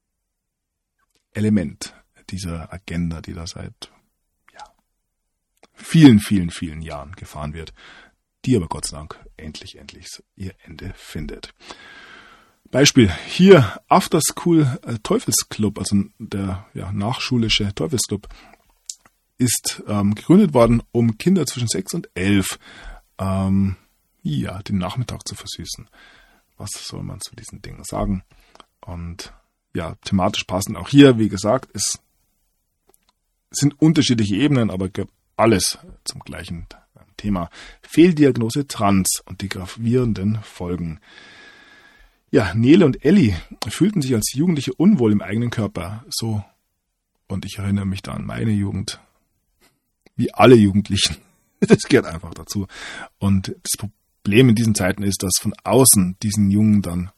Element dieser Agenda, die da seit vielen, vielen, vielen Jahren gefahren wird, die aber Gott sei Dank endlich ihr Ende findet. Beispiel hier After School Teufelsclub, also der nachschulische Teufelsclub, ist gegründet worden, um Kinder zwischen 6 und 11 den Nachmittag zu versüßen. Was soll man zu diesen Dingen sagen? Und thematisch passend auch hier, wie gesagt, es sind unterschiedliche Ebenen, aber gehört alles zum gleichen Thema. Fehldiagnose Trans und die gravierenden Folgen. Ja, Nele und Ellie fühlten sich als Jugendliche unwohl im eigenen Körper. So, und ich erinnere mich da an meine Jugend, wie alle Jugendlichen. Das gehört einfach dazu. Und das Problem in diesen Zeiten ist, dass von außen diesen Jungen dann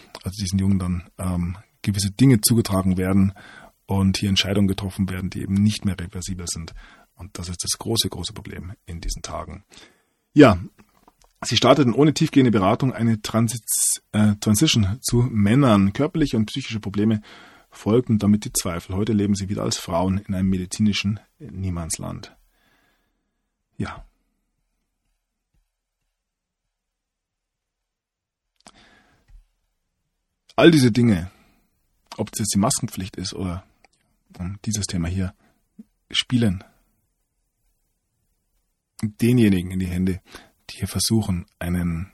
gewisse Dinge zugetragen werden und hier Entscheidungen getroffen werden, die eben nicht mehr reversibel sind. Und das ist das große, große Problem in diesen Tagen. Ja, sie starteten ohne tiefgehende Beratung eine Transition zu Männern. Körperliche und psychische Probleme folgten damit die Zweifel. Heute leben sie wieder als Frauen in einem medizinischen Niemandsland. Ja. All diese Dinge, ob es jetzt die Maskenpflicht ist oder dieses Thema hier, spielen denjenigen in die Hände, die hier versuchen, einen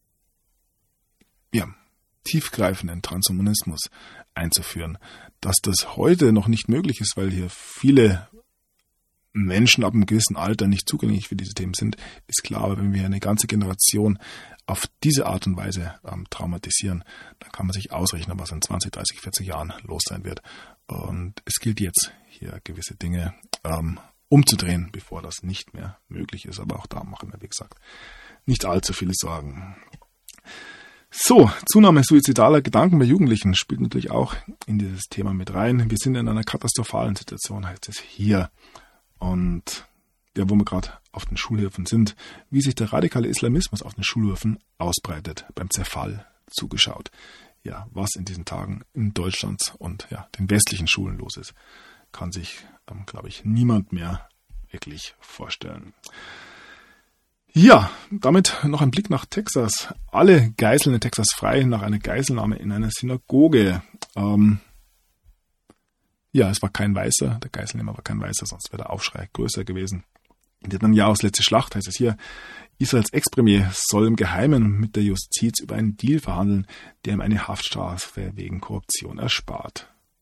tiefgreifenden Transhumanismus einzuführen. Dass das heute noch nicht möglich ist, weil hier viele Menschen ab einem gewissen Alter nicht zugänglich für diese Themen sind, ist klar. Aber wenn wir eine ganze Generation auf diese Art und Weise traumatisieren, dann kann man sich ausrechnen, was in 20, 30, 40 Jahren los sein wird. Und es gilt jetzt, hier gewisse Dinge umzudrehen, bevor das nicht mehr möglich ist. Aber auch da machen wir, wie gesagt, nicht allzu viele Sorgen. So, Zunahme suizidaler Gedanken bei Jugendlichen spielt natürlich auch in dieses Thema mit rein. Wir sind in einer katastrophalen Situation, heißt es hier. Und wo wir gerade auf den Schulhöfen sind, wie sich der radikale Islamismus auf den Schulhöfen ausbreitet, beim Zerfall zugeschaut. Ja, was in diesen Tagen in Deutschland und den westlichen Schulen los ist, kann sich, glaube ich, niemand mehr wirklich vorstellen. Ja, damit noch ein Blick nach Texas. Alle Geiseln in Texas frei nach einer Geiselnahme in einer Synagoge. Es war kein Weißer, der Geiselnehmer war kein Weißer, sonst wäre der Aufschrei größer gewesen. Netanjahus letzte Schlacht, heißt es hier, Israels Ex-Premier soll im Geheimen mit der Justiz über einen Deal verhandeln, der ihm eine Haftstrafe wegen Korruption erspart.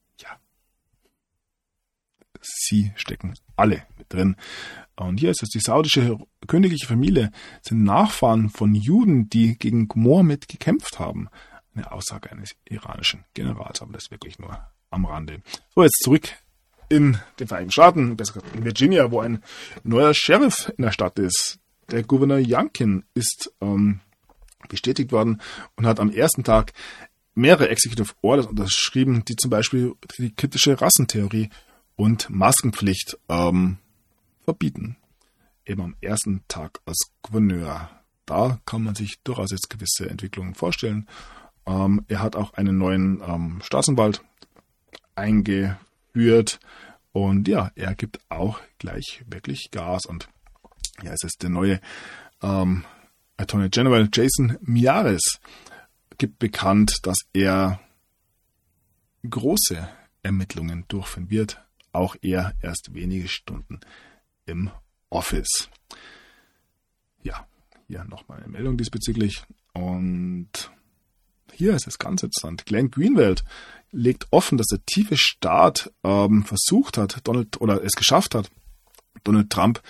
sie stecken alle mit drin. Und hier ist es, die saudische königliche Familie sind Nachfahren von Juden, die gegen Mohammed gekämpft haben. Eine Aussage eines iranischen Generals, aber das wirklich nur am Rande. So, jetzt zurück in den Vereinigten Staaten, besser gesagt in Virginia, wo ein neuer Sheriff in der Stadt ist. Der Gouverneur Youngkin ist bestätigt worden und hat am ersten Tag mehrere Executive Orders unterschrieben, die zum Beispiel die kritische Rassentheorie und Maskenpflicht verbieten. Eben am ersten Tag als Gouverneur. Da kann man sich durchaus jetzt gewisse Entwicklungen vorstellen. Er hat auch einen neuen Staatsanwalt eingeführt und ja, er gibt auch gleich wirklich Gas. Und ja, es ist der neue Attorney General Jason Miyares gibt bekannt, dass er große Ermittlungen durchführen wird. Auch er erst wenige Stunden im Office. Ja, hier nochmal eine Meldung diesbezüglich. Und hier ist es ganz interessant. Glenn Greenwald legt offen, dass der tiefe Staat versucht hat, es geschafft hat, Donald Trump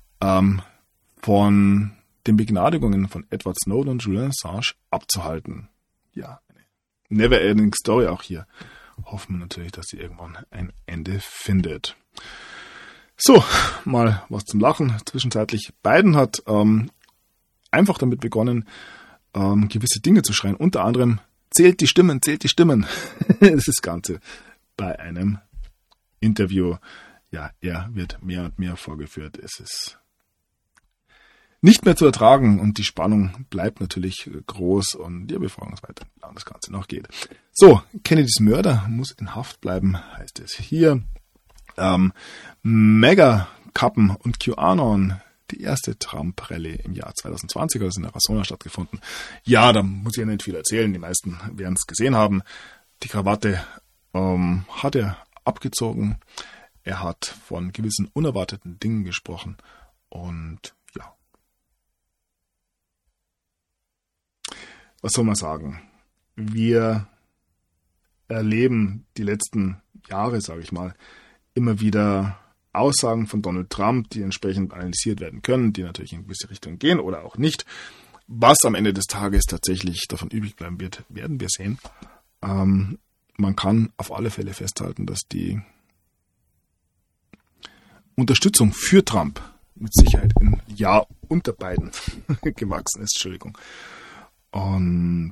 von den Begnadigungen von Edward Snowden und Julian Assange abzuhalten. Ja, eine never-ending Story auch hier. Hoffen wir natürlich, dass sie irgendwann ein Ende findet. So, mal was zum Lachen. Zwischenzeitlich Biden hat einfach damit begonnen, gewisse Dinge zu schreien. Unter anderem, zählt die Stimmen, zählt die Stimmen. Das ist das Ganze bei einem Interview. Ja, er wird mehr und mehr vorgeführt. Es ist nicht mehr zu ertragen und die Spannung bleibt natürlich groß und ja, wir fragen uns weiter, wie lange das Ganze noch geht. So, Kennedys Mörder muss in Haft bleiben, heißt es hier. Mega-Kappen und QAnon, die erste Trump-Rallye im Jahr 2020, also in Arizona stattgefunden. Ja, da muss ich ja nicht viel erzählen, die meisten werden es gesehen haben. Die Krawatte hat er abgezogen, er hat von gewissen unerwarteten Dingen gesprochen und ja, was soll man sagen? Wir erleben die letzten Jahre, sage ich mal, immer wieder Aussagen von Donald Trump, die entsprechend analysiert werden können, die natürlich in gewisse Richtungen gehen oder auch nicht. Was am Ende des Tages tatsächlich davon übrig bleiben wird, werden wir sehen. Man kann auf alle Fälle festhalten, dass die Unterstützung für Trump mit Sicherheit im Jahr unter Biden gewachsen ist. Entschuldigung. Und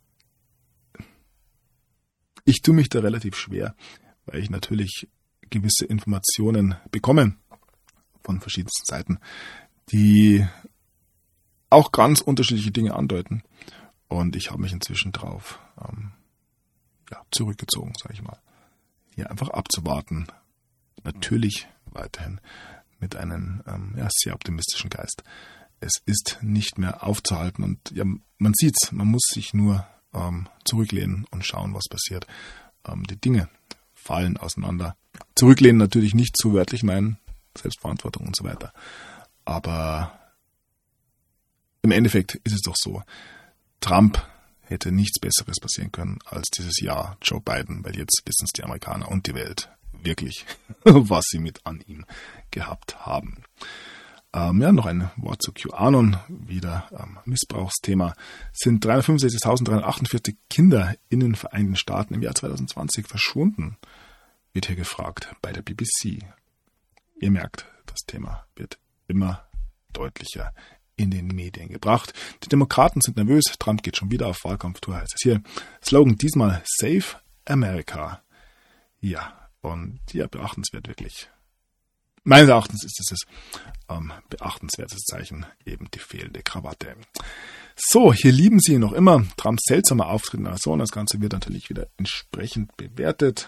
ich tue mich da relativ schwer, weil ich natürlich gewisse Informationen bekomme von verschiedensten Seiten, die auch ganz unterschiedliche Dinge andeuten. Und ich habe mich inzwischen drauf zurückgezogen, sage ich mal. Hier einfach abzuwarten. Natürlich weiterhin mit einem sehr optimistischen Geist. Es ist nicht mehr aufzuhalten und ja, man sieht's, man muss sich nur zurücklehnen und schauen, was passiert. Die Dinge fallen auseinander. Zurücklehnen natürlich nicht zu wörtlich meinen, Selbstverantwortung und so weiter. Aber im Endeffekt ist es doch so, Trump hätte nichts Besseres passieren können als dieses Jahr Joe Biden, weil jetzt wissen es die Amerikaner und die Welt wirklich, was sie mit an ihm gehabt haben. Noch ein Wort zu QAnon, wieder Missbrauchsthema. Sind 365.348 Kinder in den Vereinigten Staaten im Jahr 2020 verschwunden, wird hier gefragt bei der BBC. Ihr merkt, das Thema wird immer deutlicher in den Medien gebracht. Die Demokraten sind nervös, Trump geht schon wieder auf Wahlkampftour, heißt es hier. Slogan diesmal Save America. Ja, und ja, beachtenswert wirklich. Meines Erachtens ist es beachtenswertes Zeichen, eben die fehlende Krawatte. So, hier lieben Sie noch immer Trumps seltsamer Auftritt in Arizona. Das Ganze wird natürlich wieder entsprechend bewertet.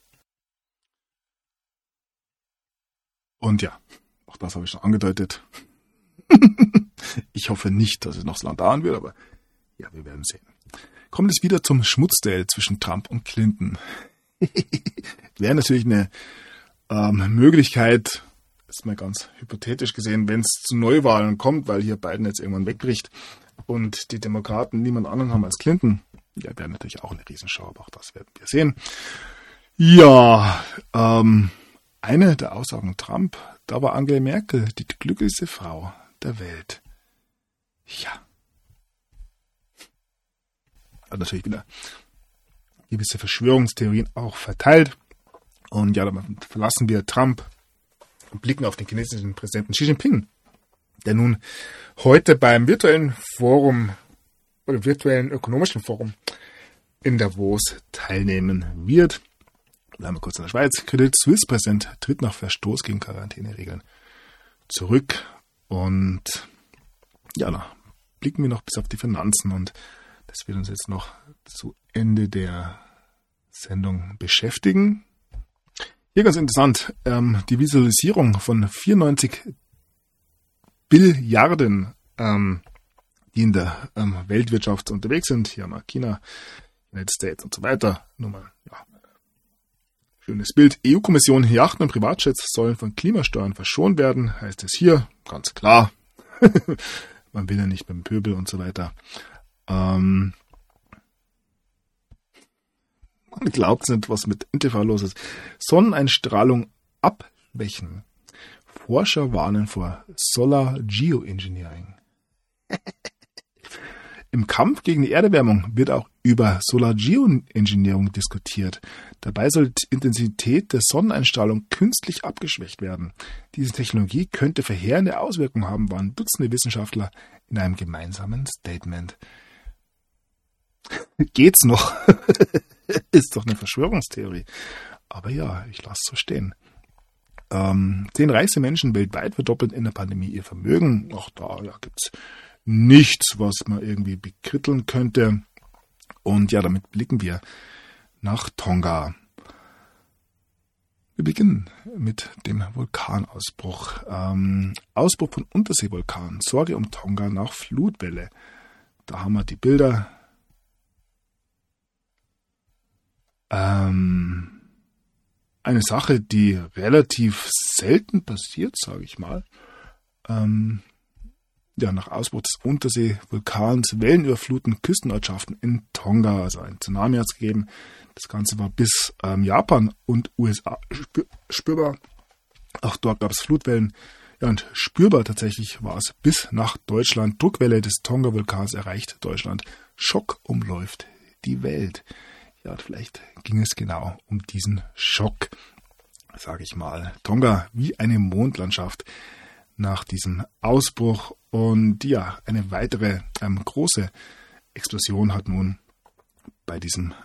Und ja, auch das habe ich schon angedeutet. Ich hoffe nicht, dass es noch so lange dauern wird, aber ja, wir werden sehen. Kommt es wieder zum Schmutzduell zwischen Trump und Clinton. Wäre natürlich eine Möglichkeit, ist mal ganz hypothetisch gesehen, wenn es zu Neuwahlen kommt, weil hier Biden jetzt irgendwann wegbricht und die Demokraten niemand anderen haben als Clinton. Ja, wäre natürlich auch eine Riesenshow, aber auch das werden wir sehen. Ja, eine der Aussagen Trump, da war Angela Merkel die glücklichste Frau der Welt. Ja. Hat natürlich wieder gewisse Verschwörungstheorien auch verteilt. Und ja, dann verlassen wir Trump und blicken auf den chinesischen Präsidenten Xi Jinping, der nun heute beim virtuellen ökonomischen Forum in Davos teilnehmen wird. Bleiben wir kurz in der Schweiz. Credit Suisse Präsident tritt nach Verstoß gegen Quarantäneregeln zurück. Und ja, da blicken wir noch bis auf die Finanzen, und das wird uns jetzt noch zu Ende der Sendung beschäftigen. Hier ganz interessant, die Visualisierung von 94 Billiarden, die in der Weltwirtschaft unterwegs sind. Hier haben wir China, United States und so weiter. Nur mal, ja, schönes Bild. EU-Kommission, Yachten und Privatjets sollen von Klimasteuern verschont werden, heißt es hier. Ganz klar. Man will ja nicht beim Pöbel und so weiter. Man glaubt nicht, was mit NTV los ist. Sonneneinstrahlung abschwächen. Forscher warnen vor Solar Geoengineering. Im Kampf gegen die Erderwärmung wird auch über Solar Geoengineering diskutiert. Dabei soll die Intensität der Sonneneinstrahlung künstlich abgeschwächt werden. Diese Technologie könnte verheerende Auswirkungen haben, waren Dutzende Wissenschaftler in einem gemeinsamen Statement. Geht's noch? Ist doch eine Verschwörungstheorie. Aber ja, ich lasse es so stehen. 10 reichste Menschen weltweit verdoppeln in der Pandemie ihr Vermögen. Auch da gibt's nichts, was man irgendwie bekritteln könnte. Und ja, damit blicken wir nach Tonga. Wir beginnen mit dem Vulkanausbruch. Ausbruch von Unterseevulkan. Sorge um Tonga nach Flutwelle. Da haben wir die Bilder. Eine Sache, die relativ selten passiert, sage ich mal. Nach Ausbruch des Unterseevulkans, Wellen überfluten Küstenortschaften in Tonga, also ein Tsunami hat es gegeben. Das Ganze war bis Japan und USA spürbar. Auch dort gab es Flutwellen. Ja, und spürbar tatsächlich war es bis nach Deutschland. Druckwelle des Tonga-Vulkans erreicht Deutschland. Schock umläuft die Welt. Ja, vielleicht ging es genau um diesen Schock, sage ich mal. Tonga wie eine Mondlandschaft nach diesem Ausbruch. Und ja, eine weitere große Explosion hat nun bei diesem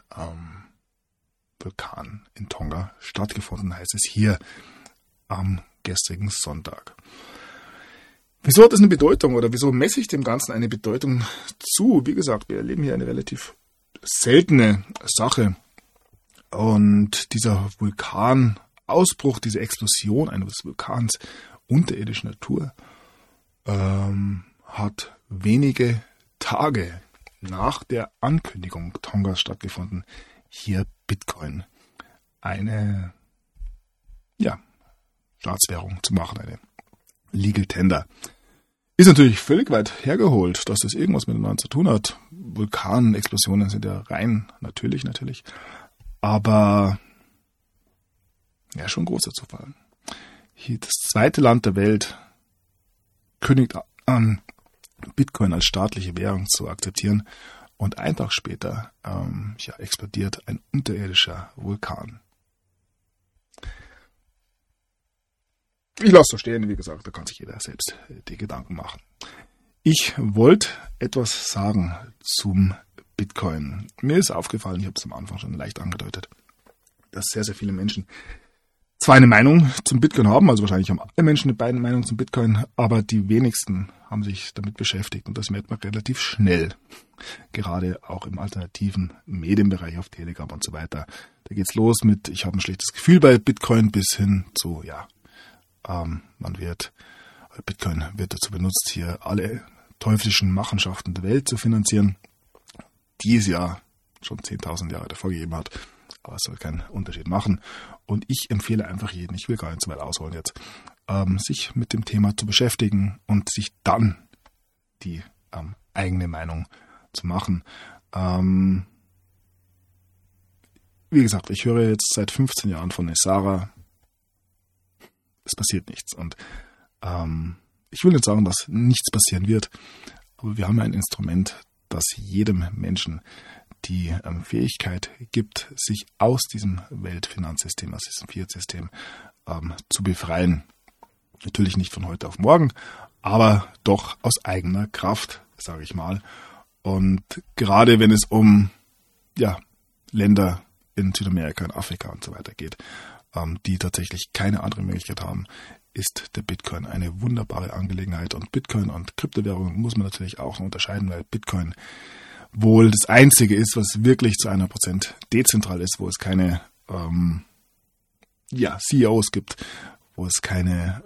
Vulkan in Tonga stattgefunden, heißt es hier am gestrigen Sonntag. Wieso hat das eine Bedeutung oder wieso messe ich dem Ganzen eine Bedeutung zu? Wie gesagt, wir erleben hier eine relativ seltene Sache. Und dieser Vulkanausbruch, diese Explosion eines Vulkans unterirdischer Natur hat wenige Tage nach der Ankündigung Tongas stattgefunden. Hier Bitcoin, eine Staatswährung zu machen, eine Legal Tender. Ist natürlich völlig weit hergeholt, dass das irgendwas miteinander zu tun hat. Vulkanexplosionen sind ja rein natürlich. Aber ja, schon großer Zufall. Hier das zweite Land der Welt kündigt an, Bitcoin als staatliche Währung zu akzeptieren. Und einen Tag später explodiert ein unterirdischer Vulkan. Ich lasse so stehen, wie gesagt, da kann sich jeder selbst die Gedanken machen. Ich wollte etwas sagen zum Bitcoin. Mir ist aufgefallen, ich habe es am Anfang schon leicht angedeutet, dass sehr, sehr viele Menschen zwar eine Meinung zum Bitcoin haben, also wahrscheinlich haben alle Menschen eine Meinung zum Bitcoin, aber die wenigsten haben sich damit beschäftigt und das merkt man relativ schnell. Gerade auch im alternativen Medienbereich auf Telegram und so weiter. Da geht's los mit, ich habe ein schlechtes Gefühl bei Bitcoin bis hin zu, Bitcoin wird dazu benutzt, hier alle teuflischen Machenschaften der Welt zu finanzieren, die es ja schon 10.000 Jahre davor gegeben hat. Aber es soll keinen Unterschied machen. Und ich empfehle einfach jedem, ich will gar nicht so weit ausholen jetzt, sich mit dem Thema zu beschäftigen und sich dann die eigene Meinung zu machen. Wie gesagt, ich höre jetzt seit 15 Jahren von Nesara. es passiert nichts. Und ich will nicht sagen, dass nichts passieren wird, aber wir haben ein Instrument, das jedem Menschen die Fähigkeit gibt, sich aus diesem Weltfinanzsystem, aus diesem Fiat-System zu befreien. Natürlich nicht von heute auf morgen, aber doch aus eigener Kraft, sage ich mal. Und gerade wenn es um Länder in Südamerika, in Afrika und so weiter geht, die tatsächlich keine andere Möglichkeit haben, ist der Bitcoin eine wunderbare Angelegenheit. Und Bitcoin und Kryptowährungen muss man natürlich auch unterscheiden, weil Bitcoin wohl das Einzige ist, was wirklich zu 100% dezentral ist, wo es keine CEOs gibt, wo es keine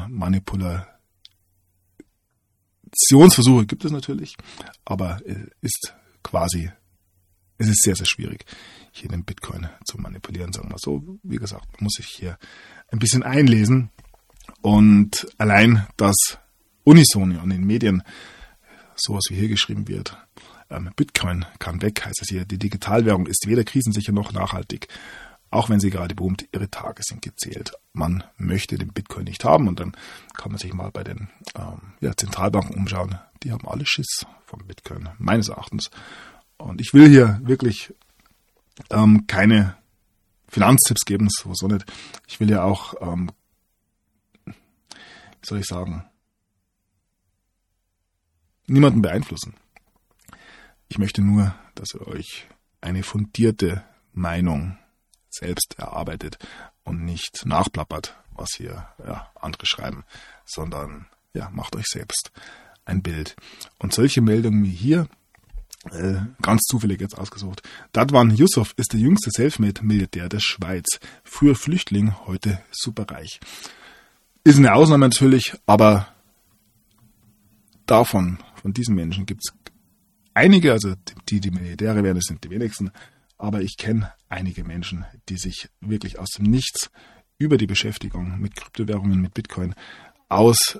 Manipulationsversuche gibt es natürlich, aber es ist sehr, sehr schwierig, hier den Bitcoin zu manipulieren, sagen wir so. Wie gesagt, man muss sich hier ein bisschen einlesen und allein das Unisono an den Medien, sowas wie hier geschrieben wird, Bitcoin kann weg, heißt es hier, die Digitalwährung ist weder krisensicher noch nachhaltig, auch wenn sie gerade boomt, ihre Tage sind gezählt. Man möchte den Bitcoin nicht haben und dann kann man sich mal bei den Zentralbanken umschauen. Die haben alle Schiss vom Bitcoin, meines Erachtens. Und ich will hier wirklich keine Finanztipps geben, sowieso nicht. Ich will ja auch, niemanden beeinflussen. Ich möchte nur, dass ihr euch eine fundierte Meinung selbst erarbeitet und nicht nachplappert, was hier andere schreiben, sondern macht euch selbst ein Bild. Und solche Meldungen wie hier, ganz zufällig jetzt ausgesucht. Dadwan Yusuf ist der jüngste Selfmade-Milliardär der Schweiz. Früher Flüchtling, heute superreich. Ist eine Ausnahme natürlich, aber von diesen Menschen gibt es einige, also die Milliardäre werden, das sind die wenigsten, aber ich kenne einige Menschen, die sich wirklich aus dem Nichts über die Beschäftigung mit Kryptowährungen, mit Bitcoin aus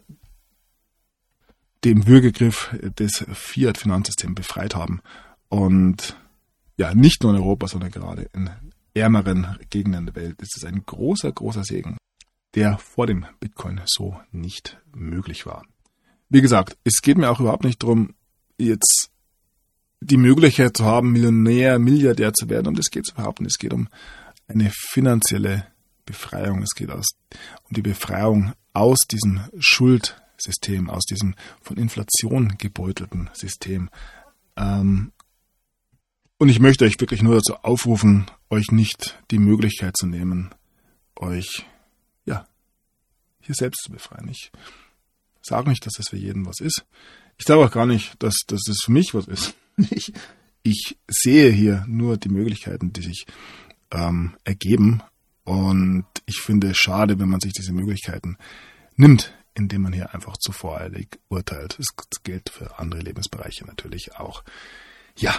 dem Würgegriff des Fiat-Finanzsystems befreit haben. Und nicht nur in Europa, sondern gerade in ärmeren Gegenden der Welt ist es ein großer, großer Segen, der vor dem Bitcoin so nicht möglich war. Wie gesagt, es geht mir auch überhaupt nicht darum, jetzt die Möglichkeit zu haben, Millionär, Milliardär zu werden. Und es geht überhaupt nicht. Es geht um eine finanzielle Befreiung. Es geht um die Befreiung aus diesem Schuldsystem, aus diesem von Inflation gebeutelten System. Und ich möchte euch wirklich nur dazu aufrufen, euch nicht die Möglichkeit zu nehmen, euch hier selbst zu befreien. Ich sage nicht, dass das für jeden was ist. Ich sage auch gar nicht, dass das für mich was ist. Ich sehe hier nur die Möglichkeiten, die sich ergeben. Und ich finde es schade, wenn man sich diese Möglichkeiten nimmt, indem man hier einfach zu voreilig urteilt. Das gilt für andere Lebensbereiche natürlich auch. Ja,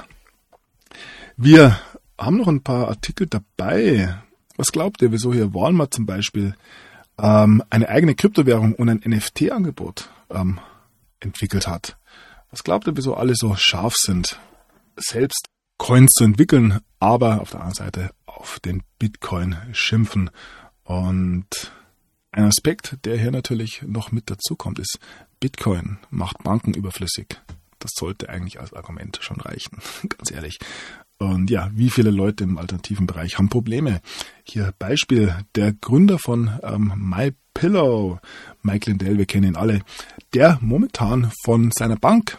wir haben noch ein paar Artikel dabei. Was glaubt ihr, wieso hier Walmart zum Beispiel eine eigene Kryptowährung und ein NFT-Angebot entwickelt hat? Was glaubt ihr, wieso alle so scharf sind, selbst Coins zu entwickeln, aber auf der anderen Seite auf den Bitcoin schimpfen? Und ein Aspekt, der hier natürlich noch mit dazu kommt, ist, Bitcoin macht Banken überflüssig. Das sollte eigentlich als Argument schon reichen, ganz ehrlich. Und wie viele Leute im alternativen Bereich haben Probleme? Hier Beispiel, der Gründer von MyPillow, Mike Lindell, wir kennen ihn alle, der momentan von seiner Bank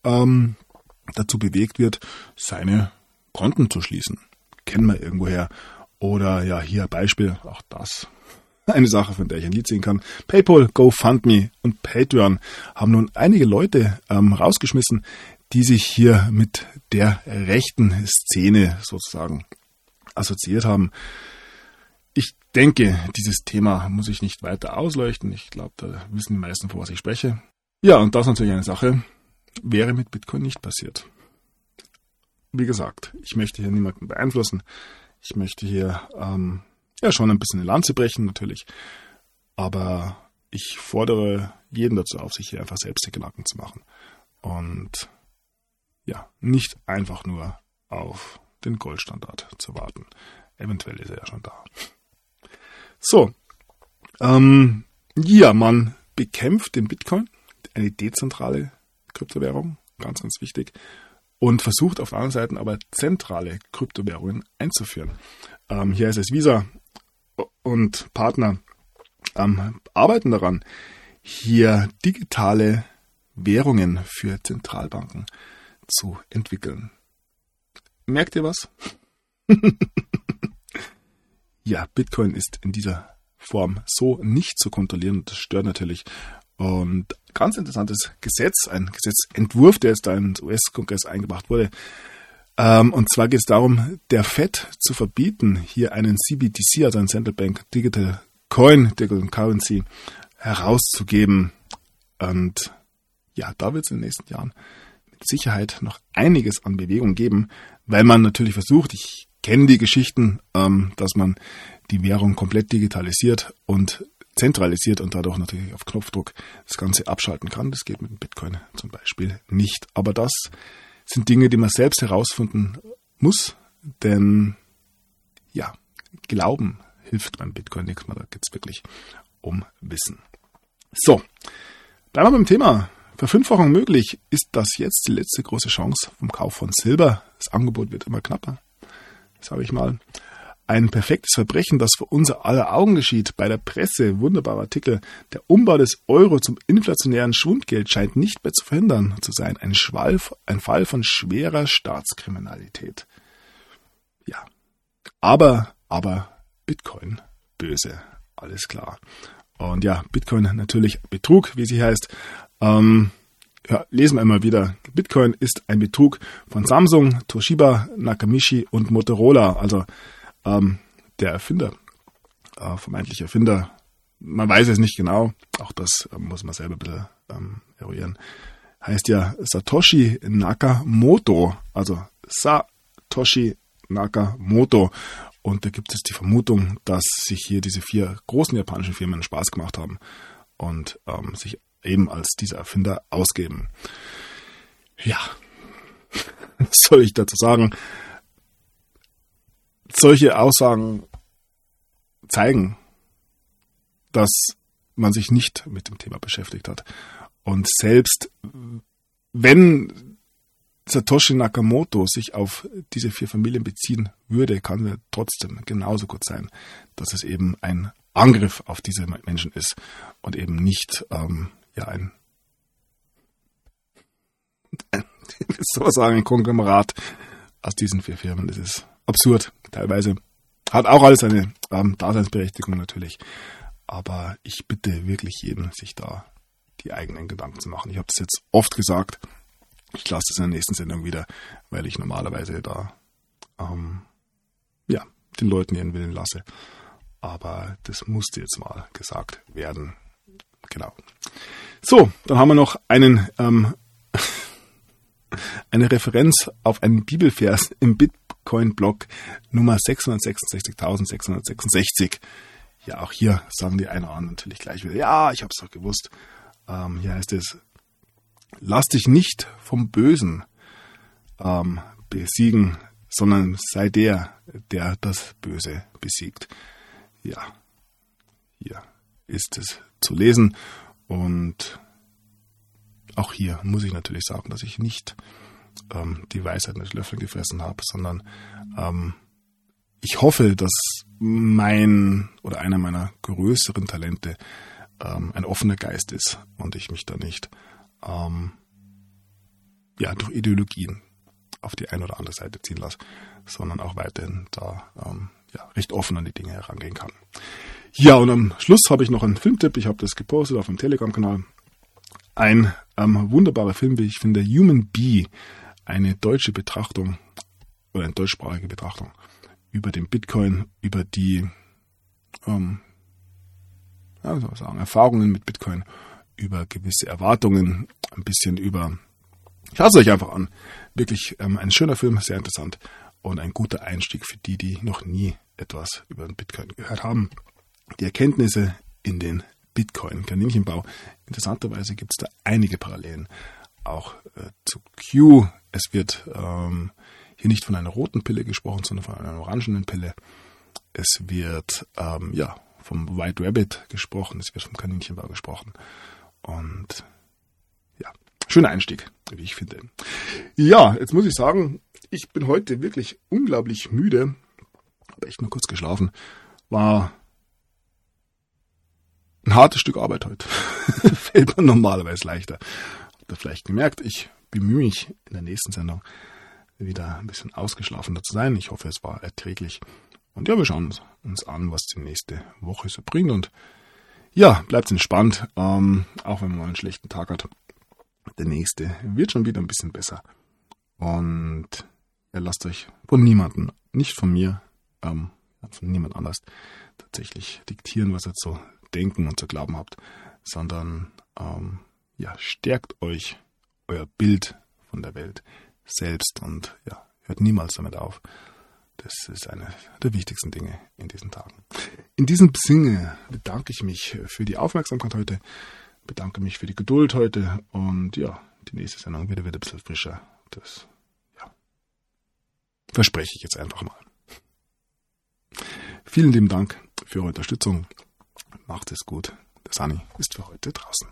dazu bewegt wird, seine Konten zu schließen. Kennen wir irgendwoher. Oder hier Beispiel, auch das, eine Sache, von der ich ein Lied singen kann. PayPal, GoFundMe und Patreon haben nun einige Leute rausgeschmissen, die sich hier mit der rechten Szene sozusagen assoziiert haben. Ich denke, dieses Thema muss ich nicht weiter ausleuchten. Ich glaube, da wissen die meisten, von was ich spreche. Ja, und das ist natürlich eine Sache, wäre mit Bitcoin nicht passiert. Wie gesagt, ich möchte hier niemanden beeinflussen. Ich möchte hier schon ein bisschen eine Lanze brechen natürlich. Aber ich fordere jeden dazu auf, sich hier einfach selbst die Gedanken zu machen. Und nicht einfach nur auf den Goldstandard zu warten. Eventuell ist er ja schon da. So, Ja, man bekämpft den Bitcoin, eine dezentrale Kryptowährung, ganz, ganz wichtig, und versucht auf der anderen Seite aber zentrale Kryptowährungen einzuführen. Hier ist es Visa und Partner arbeiten daran, hier digitale Währungen für Zentralbanken zu entwickeln. Merkt ihr was? Ja, Bitcoin ist in dieser Form so nicht zu kontrollieren. Das stört natürlich. Und ganz interessantes Gesetz, ein Gesetzentwurf, der jetzt da ins US-Kongress eingebracht wurde. Und zwar geht es darum, der Fed zu verbieten, hier einen CBDC, also einen Central Bank Digital Coin, Digital Currency, herauszugeben. Und ja, da wird es in den nächsten Jahren mit Sicherheit noch einiges an Bewegung geben, weil man natürlich versucht, ich kenne die Geschichten, dass man die Währung komplett digitalisiert und zentralisiert und dadurch natürlich auf Knopfdruck das Ganze abschalten kann. Das geht mit dem Bitcoin zum Beispiel nicht. Aber das sind Dinge, die man selbst herausfinden muss, denn ja, Glauben hilft beim Bitcoin nichts mehr. Da geht es wirklich um Wissen. So, bleiben wir beim Thema. Verfünffachung möglich. Ist das jetzt die letzte große Chance vom Kauf von Silber? Das Angebot wird immer knapper, sage ich mal. Ein perfektes Verbrechen, das vor unser aller Augen geschieht. Bei der Presse, wunderbarer Artikel. Der Umbau des Euro zum inflationären Schwundgeld scheint nicht mehr zu verhindern zu sein. Ein Fall von schwerer Staatskriminalität. Ja, aber Bitcoin, böse, alles klar. Und ja, Bitcoin natürlich Betrug, wie sie heißt. Lesen wir immer wieder. Bitcoin ist ein Betrug von Samsung, Toshiba, Nakamichi und Motorola. Also der Erfinder, vermeintliche Erfinder, man weiß es nicht genau, auch das muss man selber ein bisschen eruieren, heißt ja Satoshi Nakamoto, also Satoshi Nakamoto. Und da gibt es die Vermutung, dass sich hier diese 4 großen japanischen Firmen Spaß gemacht haben und sich eben als dieser Erfinder ausgeben. Ja, was soll ich dazu sagen? Solche Aussagen zeigen, dass man sich nicht mit dem Thema beschäftigt hat. Und selbst wenn Satoshi Nakamoto sich auf diese 4 Familien beziehen würde, kann es trotzdem genauso gut sein, dass es eben ein Angriff auf diese Menschen ist und eben nicht ein Konglomerat aus diesen 4 Firmen. Das ist absurd, teilweise. Hat auch alles eine Daseinsberechtigung natürlich. Aber ich bitte wirklich jeden, sich da die eigenen Gedanken zu machen. Ich habe das jetzt oft gesagt. Ich lasse das in der nächsten Sendung wieder, weil ich normalerweise da den Leuten ihren Willen lasse. Aber das musste jetzt mal gesagt werden. Genau. So, dann haben wir noch eine Referenz auf einen Bibelvers im Bitcoin-Blog Nummer 666.666. Ja, auch hier sagen die einen oder anderen natürlich gleich wieder, ja, ich habe es doch gewusst. Hier heißt es, lass dich nicht vom Bösen besiegen, sondern sei der das Böse besiegt. Ja, hier ist es zu lesen. Und auch hier muss ich natürlich sagen, dass ich nicht die Weisheit mit Löffeln gefressen habe, sondern ich hoffe, dass einer meiner größeren Talente ein offener Geist ist und ich mich da nicht durch Ideologien auf die eine oder andere Seite ziehen lasse, sondern auch weiterhin da recht offen an die Dinge herangehen kann. Ja, und am Schluss habe ich noch einen Filmtipp. Ich habe das gepostet auf dem Telegram-Kanal. Ein wunderbarer Film, wie ich finde, Human Bee, eine deutsche Betrachtung oder eine deutschsprachige Betrachtung über den Bitcoin, über die Erfahrungen mit Bitcoin, über gewisse Erwartungen, ein bisschen über, schaut es euch einfach an, wirklich ein schöner Film, sehr interessant und ein guter Einstieg für die, die noch nie etwas über den Bitcoin gehört haben. Die Erkenntnisse in den Bitcoin-Kaninchenbau. Interessanterweise gibt es da einige Parallelen, auch zu Q. Es wird hier nicht von einer roten Pille gesprochen, sondern von einer orangenen Pille. Es wird vom White Rabbit gesprochen, es wird vom Kaninchenbau gesprochen. Und ja, schöner Einstieg, wie ich finde. Ja, jetzt muss ich sagen, ich bin heute wirklich unglaublich müde. Habe echt nur kurz geschlafen. War ein hartes Stück Arbeit heute. Fällt mir normalerweise leichter. Habt ihr vielleicht gemerkt, ich bemühe mich in der nächsten Sendung wieder ein bisschen ausgeschlafener zu sein. Ich hoffe, es war erträglich. Und ja, wir schauen uns an, was die nächste Woche so bringt. Und ja, bleibt entspannt, auch wenn man mal einen schlechten Tag hat. Der nächste wird schon wieder ein bisschen besser. Und ja, lasst euch von niemandem, nicht von mir, von niemand anders tatsächlich diktieren, was ihr zu denken und zu glauben habt, sondern stärkt euch euer Bild von der Welt selbst und ja, hört niemals damit auf. Das ist eine der wichtigsten Dinge in diesen Tagen. In diesem Sinne bedanke ich mich für die Aufmerksamkeit heute, bedanke mich für die Geduld heute und ja, die nächste Sendung wird ein bisschen frischer. Das verspreche ich jetzt einfach mal. Vielen lieben Dank für eure Unterstützung. Macht es gut. Der Sani ist für heute draußen.